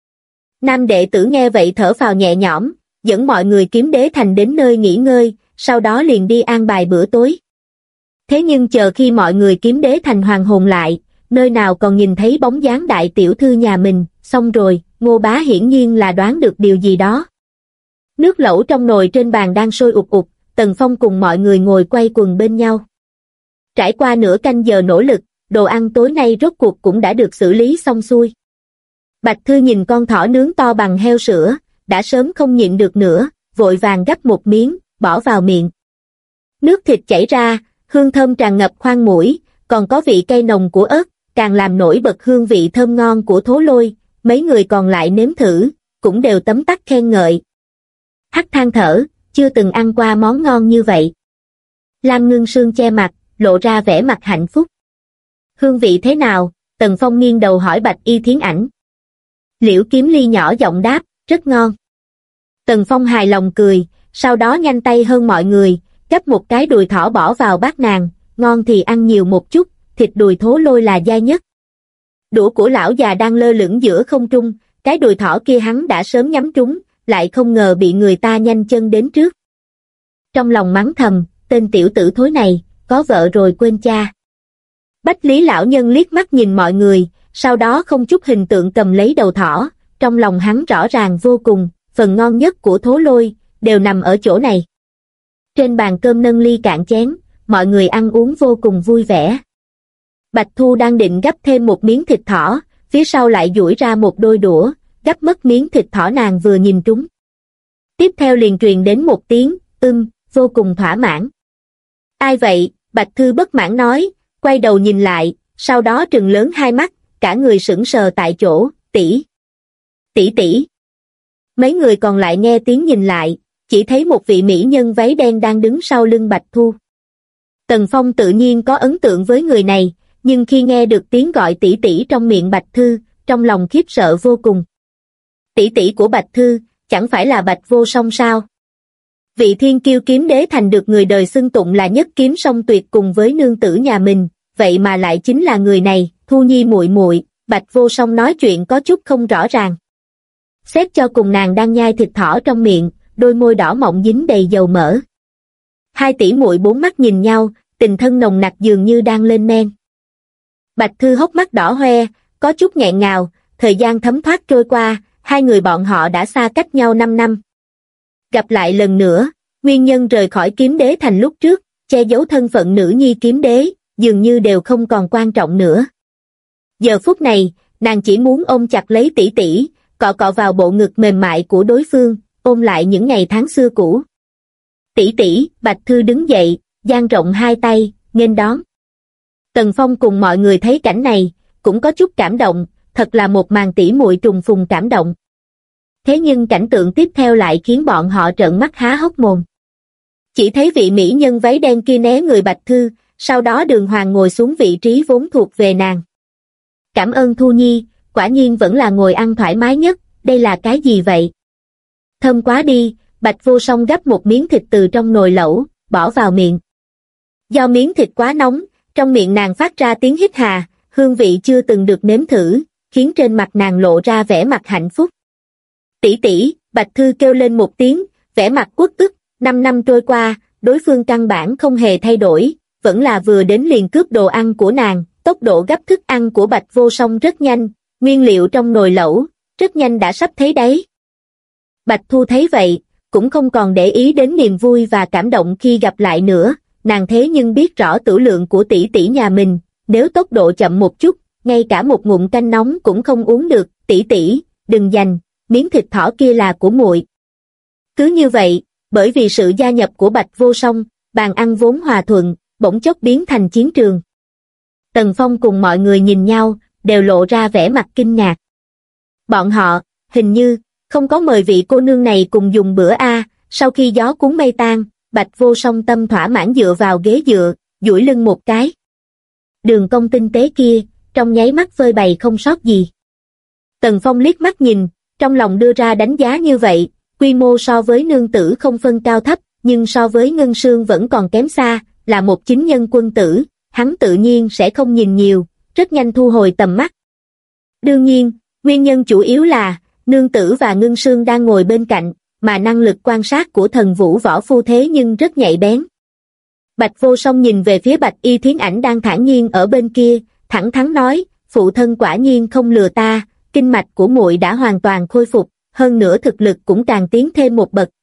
Nam đệ tử nghe vậy thở phào nhẹ nhõm, dẫn mọi người Kiếm Đế Thành đến nơi nghỉ ngơi, sau đó liền đi an bài bữa tối. Thế nhưng chờ khi mọi người Kiếm Đế Thành hoàn hồn lại, nơi nào còn nhìn thấy bóng dáng đại tiểu thư nhà mình, xong rồi, Ngô Bá hiển nhiên là đoán được điều gì đó. Nước lẩu trong nồi trên bàn đang sôi ục ục, Tần Phong cùng mọi người ngồi quay quần bên nhau. Trải qua nửa canh giờ nỗ lực, đồ ăn tối nay rốt cuộc cũng đã được xử lý xong xuôi. Bạch Thư nhìn con thỏ nướng to bằng heo sữa, đã sớm không nhịn được nữa, vội vàng gắp một miếng, bỏ vào miệng. Nước thịt chảy ra, hương thơm tràn ngập khoang mũi, còn có vị cay nồng của ớt, càng làm nổi bật hương vị thơm ngon của Thố Lôi. Mấy người còn lại nếm thử, cũng đều tấm tắc khen ngợi. Hắc than thở, chưa từng ăn qua món ngon như vậy. Lam Ngưng Sương che mặt, lộ ra vẻ mặt hạnh phúc. Hương vị thế nào? Tần Phong nghiêng đầu hỏi Bạch Y Thiến Ảnh. Liễu Kiếm Ly nhỏ giọng đáp, rất ngon. Tần Phong hài lòng cười, sau đó nhanh tay hơn mọi người, gắp một cái đùi thỏ bỏ vào bát nàng, ngon thì ăn nhiều một chút, thịt đùi Thố Lôi là dai nhất. Đũa của lão già đang lơ lửng giữa không trung, cái đùi thỏ kia hắn đã sớm nhắm trúng, lại không ngờ bị người ta nhanh chân đến trước. Trong lòng mắng thầm, tên tiểu tử thối này, có vợ rồi quên cha. Bách Lý lão nhân liếc mắt nhìn mọi người, sau đó không chút hình tượng cầm lấy đầu thỏ, trong lòng hắn rõ ràng vô cùng, phần ngon nhất của Thố Lôi, đều nằm ở chỗ này. Trên bàn cơm nâng ly cạn chén, mọi người ăn uống vô cùng vui vẻ. Bạch Thu đang định gắp thêm một miếng thịt thỏ, phía sau lại duỗi ra một đôi đũa, gắp mất miếng thịt thỏ nàng vừa nhìn trúng. Tiếp theo liền truyền đến một tiếng, vô cùng thỏa mãn. Ai vậy? Bạch Thư bất mãn nói, quay đầu nhìn lại, sau đó trừng lớn hai mắt, cả người sững sờ tại chỗ, tỷ. Mấy người còn lại nghe tiếng nhìn lại, chỉ thấy một vị mỹ nhân váy đen đang đứng sau lưng Bạch Thu. Tần Phong tự nhiên có ấn tượng với người này, nhưng khi nghe được tiếng gọi tỷ tỷ trong miệng Bạch Thư, trong lòng khiếp sợ vô cùng. Tỷ tỷ của Bạch Thư, chẳng phải là Bạch Vô Song sao? Vị thiên kiêu Kiếm Đế Thành được người đời xưng tụng là nhất kiếm song tuyệt cùng với nương tử nhà mình, vậy mà lại chính là người này. Thu Nhi muội muội. Bạch Vô Song nói chuyện có chút không rõ ràng. Xét cho cùng nàng đang nhai thịt thỏ trong miệng, đôi môi đỏ mọng dính đầy dầu mỡ. Hai tỷ muội bốn mắt nhìn nhau, tình thân nồng nặc dường như đang lên men. Bạch Thư hốc mắt đỏ hoe, có chút nghẹn ngào, thời gian thấm thoát trôi qua, hai người bọn họ đã xa cách nhau 5 năm. Gặp lại lần nữa, nguyên nhân rời khỏi Kiếm Đế Thành lúc trước, che giấu thân phận nữ nhi kiếm đế, dường như đều không còn quan trọng nữa. Giờ phút này, nàng chỉ muốn ôm chặt lấy tỷ tỷ, cọ cọ vào bộ ngực mềm mại của đối phương, ôm lại những ngày tháng xưa cũ. Tỷ tỷ, Bạch Thư đứng dậy, dang rộng hai tay, nghênh đón. Tần Phong cùng mọi người thấy cảnh này, cũng có chút cảm động, thật là một màn tỷ muội trùng phùng cảm động. Thế nhưng cảnh tượng tiếp theo lại khiến bọn họ trợn mắt há hốc mồm. Chỉ thấy vị mỹ nhân váy đen kia né người Bạch Thư, sau đó đường hoàng ngồi xuống vị trí vốn thuộc về nàng. Cảm ơn Thu Nhi, quả nhiên vẫn là ngồi ăn thoải mái nhất, đây là cái gì vậy? Thơm quá đi, Bạch Vô Song gắp một miếng thịt từ trong nồi lẩu, bỏ vào miệng. Do miếng thịt quá nóng, trong miệng nàng phát ra tiếng hít hà, hương vị chưa từng được nếm thử, khiến trên mặt nàng lộ ra vẻ mặt hạnh phúc. Tỷ tỷ, Bạch Thư kêu lên một tiếng, vẻ mặt uất ức. 5 năm trôi qua, đối phương căn bản không hề thay đổi, vẫn là vừa đến liền cướp đồ ăn của nàng. Tốc độ gấp thức ăn của Bạch Vô Song rất nhanh, nguyên liệu trong nồi lẩu rất nhanh đã sắp thấy đáy. Bạch Thu thấy vậy, cũng không còn để ý đến niềm vui và cảm động khi gặp lại nữa, nàng thế nhưng biết rõ tửu lượng của tỷ tỷ nhà mình, nếu tốc độ chậm một chút, ngay cả một ngụm canh nóng cũng không uống được. Tỷ tỷ, đừng giành, miếng thịt thỏ kia là của muội. Cứ như vậy, bởi vì sự gia nhập của Bạch Vô Song, bàn ăn vốn hòa thuận, bỗng chốc biến thành chiến trường. Tần Phong cùng mọi người nhìn nhau, đều lộ ra vẻ mặt kinh ngạc. Bọn họ, hình như, không có mời vị cô nương này cùng dùng bữa a. Sau khi gió cuốn mây tan, Bạch Vô Song tâm thỏa mãn dựa vào ghế dựa, duỗi lưng một cái. Đường cong tinh tế kia, trong nháy mắt phơi bày không sót gì. Tần Phong liếc mắt nhìn, trong lòng đưa ra đánh giá như vậy, quy mô so với nương tử không phân cao thấp, nhưng so với Ngân Sương vẫn còn kém xa, là một chính nhân quân tử, hắn tự nhiên sẽ không nhìn nhiều, rất nhanh thu hồi tầm mắt. Đương nhiên, nguyên nhân chủ yếu là, nương tử và Ngân Sương đang ngồi bên cạnh, mà năng lực quan sát của thần vũ võ phu thế nhưng rất nhạy bén. Bạch Vô Song nhìn về phía Bạch Y Thiến Ảnh đang thản nhiên ở bên kia, thẳng thắn nói, phụ thân quả nhiên không lừa ta, kinh mạch của muội đã hoàn toàn khôi phục, hơn nữa thực lực cũng càng tiến thêm một bậc.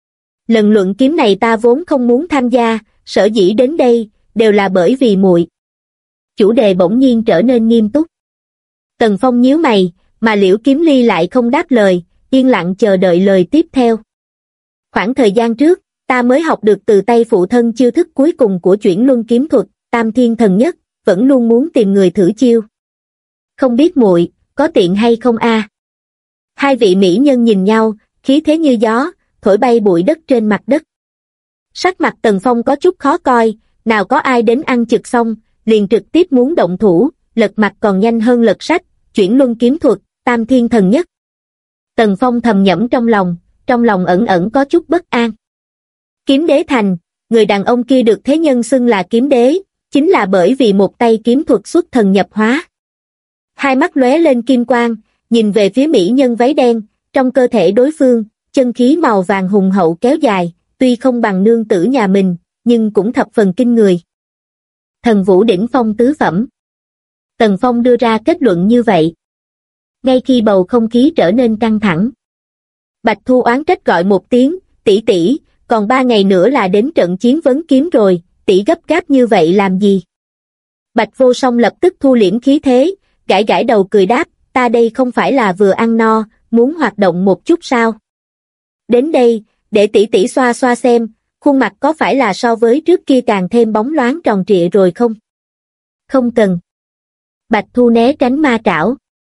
Lần luận kiếm này ta vốn không muốn tham gia, sở dĩ đến đây, đều là bởi vì muội. Chủ đề bỗng nhiên trở nên nghiêm túc. Tần Phong nhíu mày, mà Liễu Kiếm Ly lại không đáp lời, yên lặng chờ đợi lời tiếp theo. Khoảng thời gian trước, ta mới học được từ tay phụ thân chiêu thức cuối cùng của chuyển luân kiếm thuật, Tam Thiên Thần Nhất, vẫn luôn muốn tìm người thử chiêu. Không biết muội có tiện hay không a? Hai vị mỹ nhân nhìn nhau, khí thế như gió, thổi bay bụi đất trên mặt đất. Sắc mặt Tần Phong có chút khó coi, nào có ai đến ăn trực xong, liền trực tiếp muốn động thủ, lật mặt còn nhanh hơn lật sách, chuyển luân kiếm thuật, Tam Thiên Thần Nhất. Tần Phong thầm nhẩm trong lòng ẩn ẩn có chút bất an. Kiếm đế thành, người đàn ông kia được thế nhân xưng là kiếm đế, chính là bởi vì một tay kiếm thuật xuất thần nhập hóa. Hai mắt lóe lên kim quang, nhìn về phía mỹ nhân váy đen, trong cơ thể đối phương, chân khí màu vàng hùng hậu kéo dài, tuy không bằng nương tử nhà mình, nhưng cũng thập phần kinh người. Thần vũ đỉnh phong tứ phẩm. Tần Phong đưa ra kết luận như vậy. Ngay khi bầu không khí trở nên căng thẳng, Bạch Thu oán trách gọi một tiếng, tỷ tỷ, còn 3 ngày nữa là đến trận chiến vấn kiếm rồi, tỷ gấp gáp như vậy làm gì? Bạch Vô Song lập tức thu liễm khí thế, gãi gãi đầu cười đáp, ta đây không phải là vừa ăn no, muốn hoạt động một chút sao? Đến đây, để tỷ tỷ xoa xoa xem, khuôn mặt có phải là so với trước kia càng thêm bóng loáng tròn trịa rồi không? Không cần. Bạch Thu né tránh ma trảo.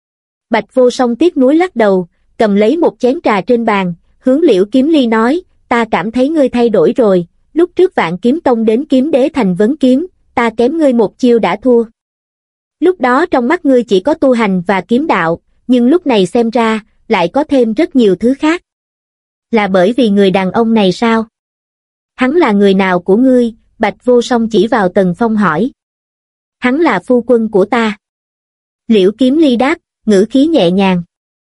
Bạch Vô Song tiếc nuối lắc đầu, cầm lấy một chén trà trên bàn, hướng Liễu Kiếm Ly nói, ta cảm thấy ngươi thay đổi rồi, lúc trước Vạn Kiếm Tông đến kiếm đế thành vấn kiếm, ta kém ngươi một chiêu đã thua. Lúc đó trong mắt ngươi chỉ có tu hành và kiếm đạo, nhưng lúc này xem ra, lại có thêm rất nhiều thứ khác. Là bởi vì người đàn ông này sao? Hắn là người nào của ngươi? Bạch Vô Song chỉ vào Tần Phong hỏi. Hắn là phu quân của ta. Liễu Kiếm Ly đáp, ngữ khí nhẹ nhàng.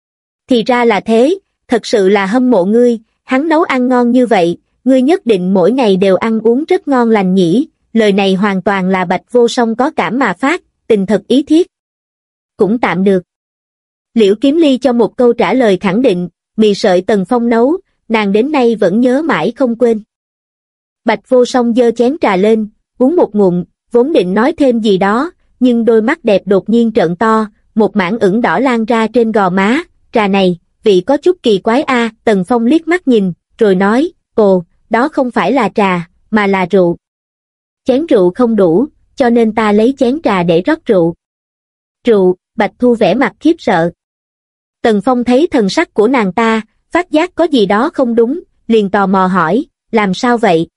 Thì ra là thế, thật sự là hâm mộ ngươi, hắn nấu ăn ngon như vậy, ngươi nhất định mỗi ngày đều ăn uống rất ngon lành nhỉ. Lời này hoàn toàn là Bạch Vô Song có cảm mà phát, tình thật ý thiết. Cũng tạm được. Liễu Kiếm Ly cho một câu trả lời khẳng định, mì sợi Tần Phong nấu, nàng đến nay vẫn nhớ mãi không quên. Bạch Vô Song giơ chén trà lên, uống một ngụm, vốn định nói thêm gì đó, nhưng đôi mắt đẹp đột nhiên trợn to, một mảng ửng đỏ lan ra trên gò má, trà này, vị có chút kỳ quái a. Tần Phong liếc mắt nhìn, rồi nói, ồ, đó không phải là trà, mà là rượu. Chén rượu không đủ, cho nên ta lấy chén trà để rót rượu. Rượu, Bạch Thu vẻ mặt khiếp sợ. Tần Phong thấy thần sắc của nàng ta, phát giác có gì đó không đúng, liền tò mò hỏi, làm sao vậy?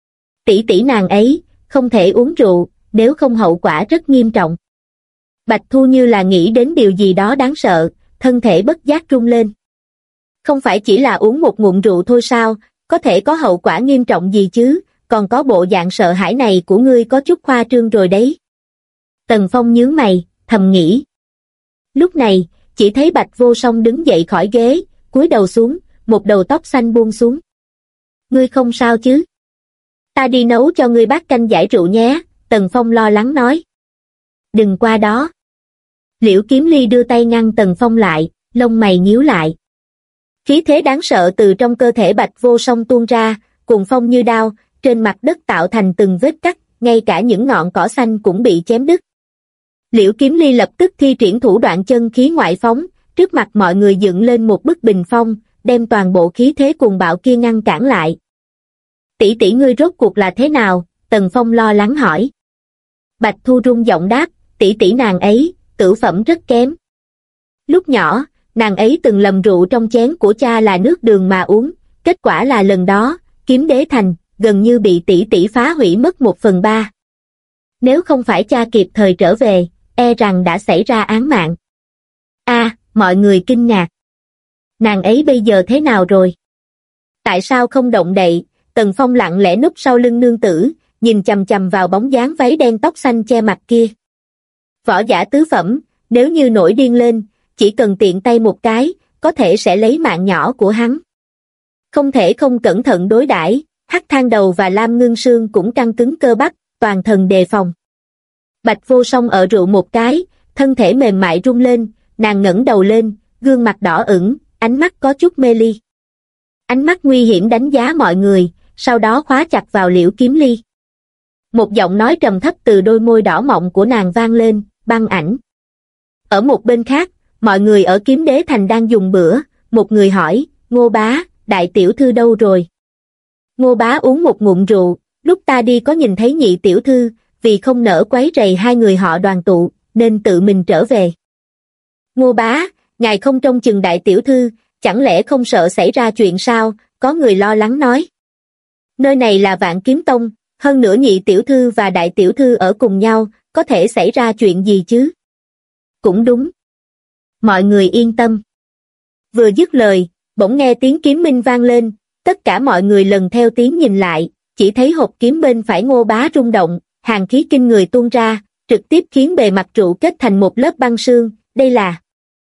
Tỷ tỷ nàng ấy, không thể uống rượu, nếu không hậu quả rất nghiêm trọng. Bạch Thu như là nghĩ đến điều gì đó đáng sợ, thân thể bất giác rung lên. Không phải chỉ là uống một ngụm rượu thôi sao, có thể có hậu quả nghiêm trọng gì chứ, còn có bộ dạng sợ hãi này của ngươi có chút khoa trương rồi đấy. Tần Phong nhướng mày, thầm nghĩ. Lúc này, chỉ thấy Bạch Vô Song đứng dậy khỏi ghế, cúi đầu xuống, một đầu tóc xanh buông xuống. Ngươi không sao chứ? Ta đi nấu cho ngươi bát canh giải rượu nhé, Tần Phong lo lắng nói. Đừng qua đó. Liễu Kiếm Ly đưa tay ngăn Tần Phong lại, lông mày nhíu lại. Khí thế đáng sợ từ trong cơ thể Bạch Vô Song tuôn ra, cuồng phong như đao, trên mặt đất tạo thành từng vết cắt, ngay cả những ngọn cỏ xanh cũng bị chém đứt. Liễu Kiếm Ly lập tức thi triển thủ đoạn chân khí ngoại phóng, trước mặt mọi người dựng lên một bức bình phong, đem toàn bộ khí thế cuồng bạo kia ngăn cản lại. Tỷ tỷ ngươi rốt cuộc là thế nào? Tần Phong lo lắng hỏi. Bạch Thu rung giọng đáp, tỷ tỷ nàng ấy, cửu phẩm rất kém. Lúc nhỏ, nàng ấy từng lầm rượu trong chén của cha là nước đường mà uống, kết quả là lần đó, Kiếm Đế Thành, gần như bị tỷ tỷ phá hủy mất 1/3. Nếu không phải cha kịp thời trở về, e rằng đã xảy ra án mạng. Mọi người kinh ngạc. Nàng ấy bây giờ thế nào rồi? Tại sao không động đậy? Tần Phong lặng lẽ núp sau lưng nương tử, nhìn chằm chằm vào bóng dáng váy đen tóc xanh che mặt kia. Võ giả tứ phẩm, nếu như nổi điên lên, chỉ cần tiện tay một cái, có thể sẽ lấy mạng nhỏ của hắn. Không thể không cẩn thận đối đãi. Hắc Thang Đầu và Lam Ngưng Sương cũng căng cứng cơ bắp, toàn thần đề phòng. Bạch Vô Song ở rượu một cái, thân thể mềm mại rung lên, nàng ngẩng đầu lên, gương mặt đỏ ửng, ánh mắt có chút mê ly. Ánh mắt nguy hiểm đánh giá mọi người, sau đó khóa chặt vào Liễu Kiếm Ly. Một giọng nói trầm thấp từ đôi môi đỏ mọng của nàng vang lên, băng ảnh. Ở một bên khác, mọi người ở Kiếm Đế Thành đang dùng bữa, một người hỏi, Ngô bá, đại tiểu thư đâu rồi? Ngô bá uống một ngụm rượu, lúc ta đi có nhìn thấy nhị tiểu thư, vì không nỡ quấy rầy hai người họ đoàn tụ, nên tự mình trở về. Ngô bá, ngài không trông chừng đại tiểu thư, chẳng lẽ không sợ xảy ra chuyện sao? Có người lo lắng nói. Nơi này là Vạn Kiếm Tông, hơn nữa nhị tiểu thư và đại tiểu thư ở cùng nhau, có thể xảy ra chuyện gì chứ? Cũng đúng. Mọi người yên tâm. Vừa dứt lời, bỗng nghe tiếng kiếm minh vang lên, tất cả mọi người lần theo tiếng nhìn lại, chỉ thấy hộp kiếm bên phải Ngô bá rung động, hàn khí kinh người tuôn ra, trực tiếp khiến bề mặt rượu kết thành một lớp băng sương. Đây là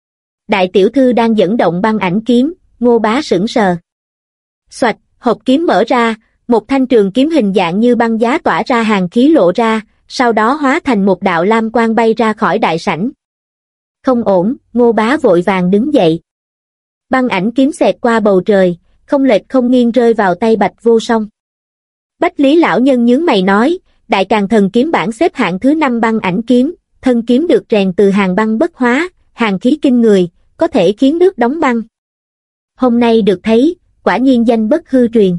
đại tiểu thư đang dẫn động băng ảnh kiếm. Ngô bá sững sờ. Xoạch, hộp kiếm mở ra, một thanh trường kiếm hình dạng như băng giá tỏa ra hàn khí lộ ra, sau đó hóa thành một đạo lam quang bay ra khỏi đại sảnh. Không ổn, Ngô bá vội vàng đứng dậy. Băng ảnh kiếm xẹt qua bầu trời, không lệch không nghiêng rơi vào tay Bạch Vô Song. Bách Lý lão nhân nhướng mày nói, Đại Càn Thần Kiếm bảng xếp hạng thứ 5 băng ảnh kiếm, thân kiếm được rèn từ hàn băng bất hóa, hàn khí kinh người, có thể khiến nước đóng băng. Hôm nay được thấy, quả nhiên danh bất hư truyền.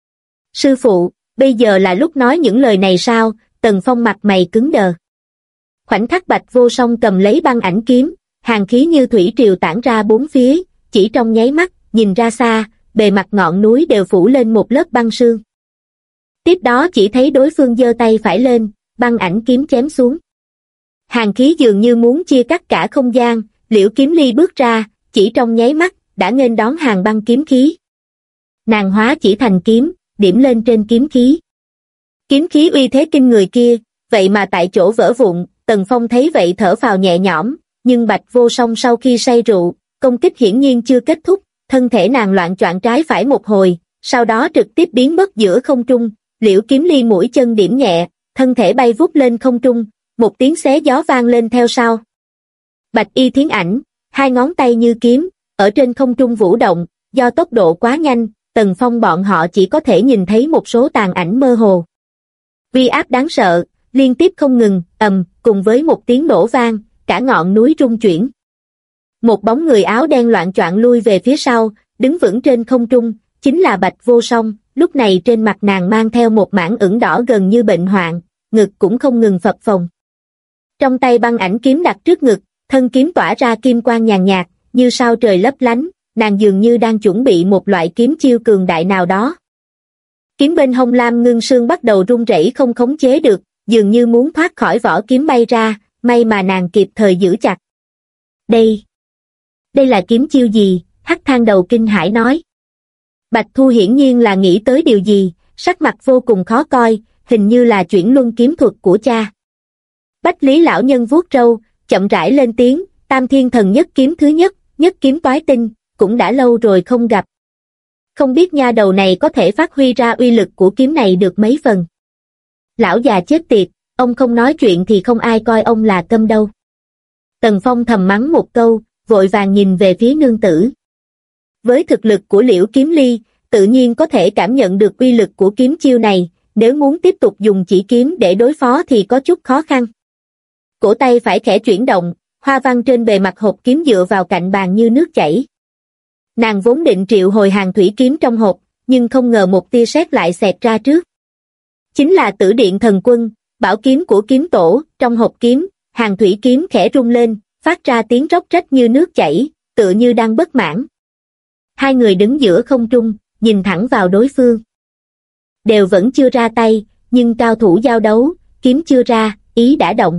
Sư phụ, bây giờ là lúc nói những lời này sao? Tần Phong mặt mày cứng đờ. Khoảnh khắc Bạch Vô Song cầm lấy băng ảnh kiếm, hàn khí như thủy triều tản ra bốn phía, chỉ trong nháy mắt, nhìn ra xa, bề mặt ngọn núi đều phủ lên một lớp băng sương. Tiếp đó chỉ thấy đối phương giơ tay phải lên, băng ảnh kiếm chém xuống. Hàn khí dường như muốn chia cắt cả không gian, Liễu Kiếm Ly bước ra, chỉ trong nháy mắt, đã nghênh đón hàn băng kiếm khí. Nàng hóa chỉ thành kiếm, điểm lên trên kiếm khí. Kiếm khí uy thế kinh người kia, vậy mà tại chỗ vỡ vụn. Tần Phong thấy vậy thở phào nhẹ nhõm, nhưng Bạch Vô Song sau khi say rượu, công kích hiển nhiên chưa kết thúc, thân thể nàng loạng choạng trái phải một hồi, sau đó trực tiếp biến mất giữa không trung. Liễu Kiếm Ly mũi chân điểm nhẹ, thân thể bay vút lên không trung, một tiếng xé gió vang lên theo sau. Bạch Y Thiến Ảnh, hai ngón tay như kiếm, ở trên không trung vũ động, do tốc độ quá nhanh, Tần Phong bọn họ chỉ có thể nhìn thấy một số tàn ảnh mơ hồ. Uy áp đáng sợ, liên tiếp không ngừng, cùng với một tiếng nổ vang, cả ngọn núi rung chuyển. Một bóng người áo đen loạng choạng lui về phía sau, đứng vững trên không trung, chính là Bạch Vô Song. Lúc này trên mặt nàng mang theo một mảng ửng đỏ gần như bệnh hoạn, ngực cũng không ngừng phập phồng. Trong tay băng ảnh kiếm đặt trước ngực, thân kiếm tỏa ra kim quang nhàn nhạt, như sao trời lấp lánh, nàng dường như đang chuẩn bị một loại kiếm chiêu cường đại nào đó. Kiếm bên hông Lam Ngưng Sương bắt đầu run rẩy không khống chế được, dường như muốn thoát khỏi vỏ kiếm bay ra, may mà nàng kịp thời giữ chặt. Đây là kiếm chiêu gì? Hắc Thang Đầu kinh hãi nói. Bạch Thu hiển nhiên là nghĩ tới điều gì, sắc mặt vô cùng khó coi, hình như là chuyển luân kiếm thuật của cha. Bách Lý lão nhân vuốt râu, chậm rãi lên tiếng, Tam Thiên Thần Nhất Kiếm thứ nhất, Nhất Kiếm Toái Tinh, cũng đã lâu rồi không gặp. Không biết nha đầu này có thể phát huy ra uy lực của kiếm này được mấy phần. Lão già chết tiệt, ông không nói chuyện thì không ai coi ông là câm đâu. Tần Phong thầm mắng một câu, vội vàng nhìn về phía nương tử. Với thực lực của Liễu Kiếm Ly, tự nhiên có thể cảm nhận được uy lực của kiếm chiêu này, nếu muốn tiếp tục dùng chỉ kiếm để đối phó thì có chút khó khăn. Cổ tay phải khẽ chuyển động, hoa văn trên bề mặt hộp kiếm dựa vào cạnh bàn như nước chảy. Nàng vốn định triệu hồi hàng thủy kiếm trong hộp, nhưng không ngờ một tia sét lại xẹt ra trước. Chính là Tử Điện Thần Quân, bảo kiếm của kiếm tổ. Trong hộp kiếm, hàng thủy kiếm khẽ rung lên, phát ra tiếng róc rách như nước chảy, tựa như đang bất mãn. Hai người đứng giữa không trung, nhìn thẳng vào đối phương. Đều vẫn chưa ra tay, nhưng cao thủ giao đấu, kiếm chưa ra, ý đã động.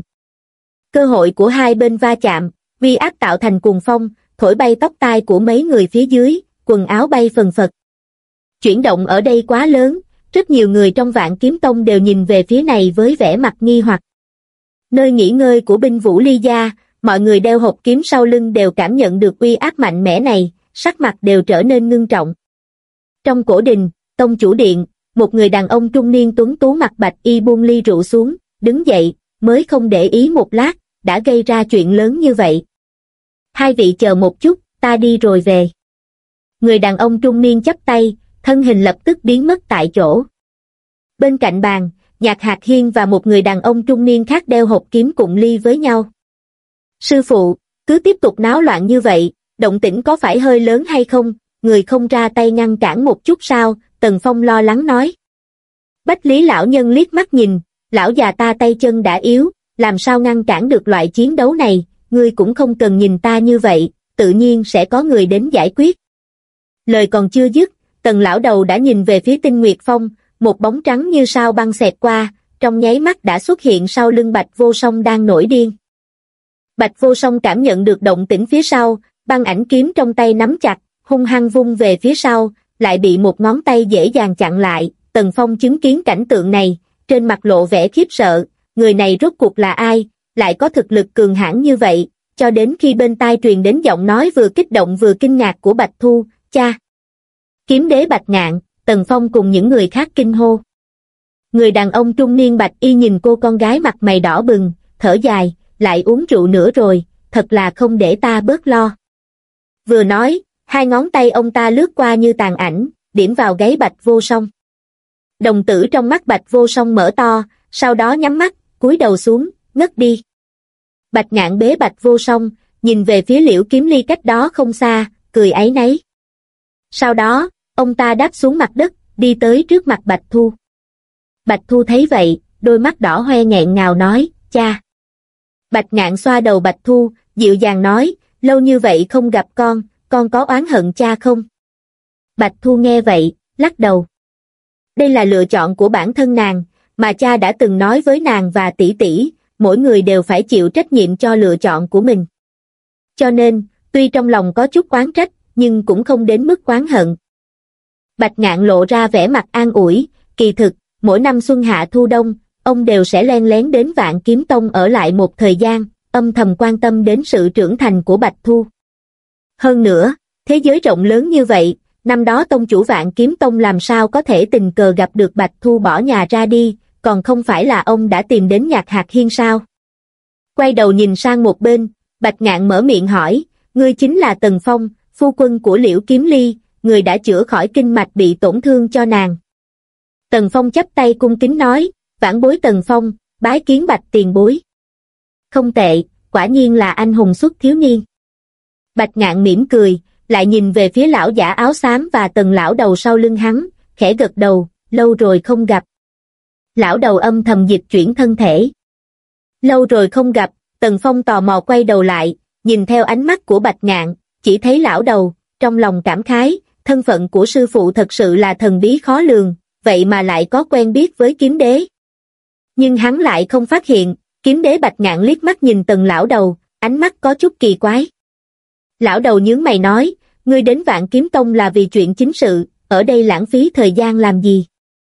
Cơ hội của hai bên va chạm, uy áp tạo thành cuồng phong, thổi bay tóc tai của mấy người phía dưới, quần áo bay phần phật. Chuyển động ở đây quá lớn, rất nhiều người trong Vạn Kiếm Tông đều nhìn về phía này với vẻ mặt nghi hoặc. Nơi nghỉ ngơi của binh vũ Ly gia, mọi người đeo hộp kiếm sau lưng đều cảm nhận được uy áp mạnh mẽ này, sắc mặt đều trở nên ngưng trọng. Trong cổ đình, tông chủ điện, một người đàn ông trung niên tuấn tú mặc bạch y buông ly rượu xuống, đứng dậy, mới không để ý một lát, đã gây ra chuyện lớn như vậy. Hai vị chờ một chút, ta đi rồi về. Người đàn ông trung niên chắp tay, thân hình lập tức biến mất tại chỗ. Bên cạnh bàn, Nhạc Hạc Hiên và một người đàn ông trung niên khác đeo hộp kiếm cùng ly với nhau. Sư phụ, cứ tiếp tục náo loạn như vậy, động tĩnh có phải hơi lớn hay không, người không ra tay ngăn cản một chút sao? Tần Phong lo lắng nói. Bách Lý lão nhân liếc mắt nhìn, lão già ta tay chân đã yếu, làm sao ngăn cản được loại chiến đấu này, ngươi cũng không cần nhìn ta như vậy, tự nhiên sẽ có người đến giải quyết. Lời còn chưa dứt, Tần lão đầu đã nhìn về phía Tinh Nguyệt Phong, một bóng trắng như sao băng xẹt qua, trong nháy mắt đã xuất hiện sau lưng Bạch Vô Song đang nổi điên. Bạch Vô Song cảm nhận được động tĩnh phía sau, băng ảnh kiếm trong tay nắm chặt, hung hăng vung về phía sau, lại bị một ngón tay dễ dàng chặn lại. Tần Phong chứng kiến cảnh tượng này, trên mặt lộ vẻ khiếp sợ, người này rốt cuộc là ai, lại có thực lực cường hãn như vậy, cho đến khi bên tai truyền đến giọng nói vừa kích động vừa kinh ngạc của Bạch Thu, cha. Kiếm đế Bạch Ngạn. Tần Phong cùng những người khác kinh hô. Người đàn ông trung niên bạch y nhìn cô con gái mặt mày đỏ bừng, thở dài, lại uống rượu nữa rồi, thật là không để ta bớt lo. Vừa nói, hai ngón tay ông ta lướt qua như tàn ảnh, điểm vào gáy Bạch Vô Song. Đồng tử trong mắt Bạch Vô Song mở to, sau đó nhắm mắt, cúi đầu xuống, ngất đi. Bạch Ngạn bế Bạch Vô Song, nhìn về phía Liễu Kiếm Ly cách đó không xa, cười áy náy. Sau đó, ông ta đáp xuống mặt đất, đi tới trước mặt Bạch Thu. Bạch Thu thấy vậy, đôi mắt đỏ hoe nghẹn ngào nói, cha. Bạch Ngạn xoa đầu Bạch Thu, dịu dàng nói, lâu như vậy không gặp con có oán hận cha không? Bạch Thu nghe vậy, lắc đầu. Đây là lựa chọn của bản thân nàng, mà cha đã từng nói với nàng và tỷ tỷ, mỗi người đều phải chịu trách nhiệm cho lựa chọn của mình. Cho nên, tuy trong lòng có chút oán trách, nhưng cũng không đến mức oán hận. Bạch Ngạn lộ ra vẻ mặt an ủi, kỳ thực, mỗi năm xuân hạ thu đông, ông đều sẽ len lén đến Vạn Kiếm Tông ở lại một thời gian, âm thầm quan tâm đến sự trưởng thành của Bạch Thu. Hơn nữa, thế giới rộng lớn như vậy, năm đó tông chủ Vạn Kiếm Tông làm sao có thể tình cờ gặp được Bạch Thu bỏ nhà ra đi, còn không phải là ông đã tìm đến Nhạc Hạc Hiên sao? Quay đầu nhìn sang một bên, Bạch Ngạn mở miệng hỏi, ngươi chính là Tần Phong, phu quân của Liễu Kiếm Ly, người đã chữa khỏi kinh mạch bị tổn thương cho nàng. Tần Phong chắp tay cung kính nói, vãn bối Tần Phong, bái kiến Bạch tiền bối. Không tệ, quả nhiên là anh hùng xuất thiếu niên. Bạch Ngạn mỉm cười, lại nhìn về phía lão giả áo xám và Tần lão đầu sau lưng hắn, khẽ gật đầu, lâu rồi không gặp. Lão đầu âm thầm dịch chuyển thân thể. Lâu rồi không gặp, Tần Phong tò mò quay đầu lại, nhìn theo ánh mắt của Bạch Ngạn, chỉ thấy lão đầu, trong lòng cảm khái, thân phận của sư phụ thật sự là thần bí khó lường, vậy mà lại có quen biết với kiếm đế. Nhưng hắn lại không phát hiện, kiếm đế Bạch Ngạn liếc mắt nhìn Tần lão đầu, ánh mắt có chút kỳ quái. Lão đầu nhướng mày nói, ngươi đến Vạn Kiếm Tông là vì chuyện chính sự, ở đây lãng phí thời gian làm gì?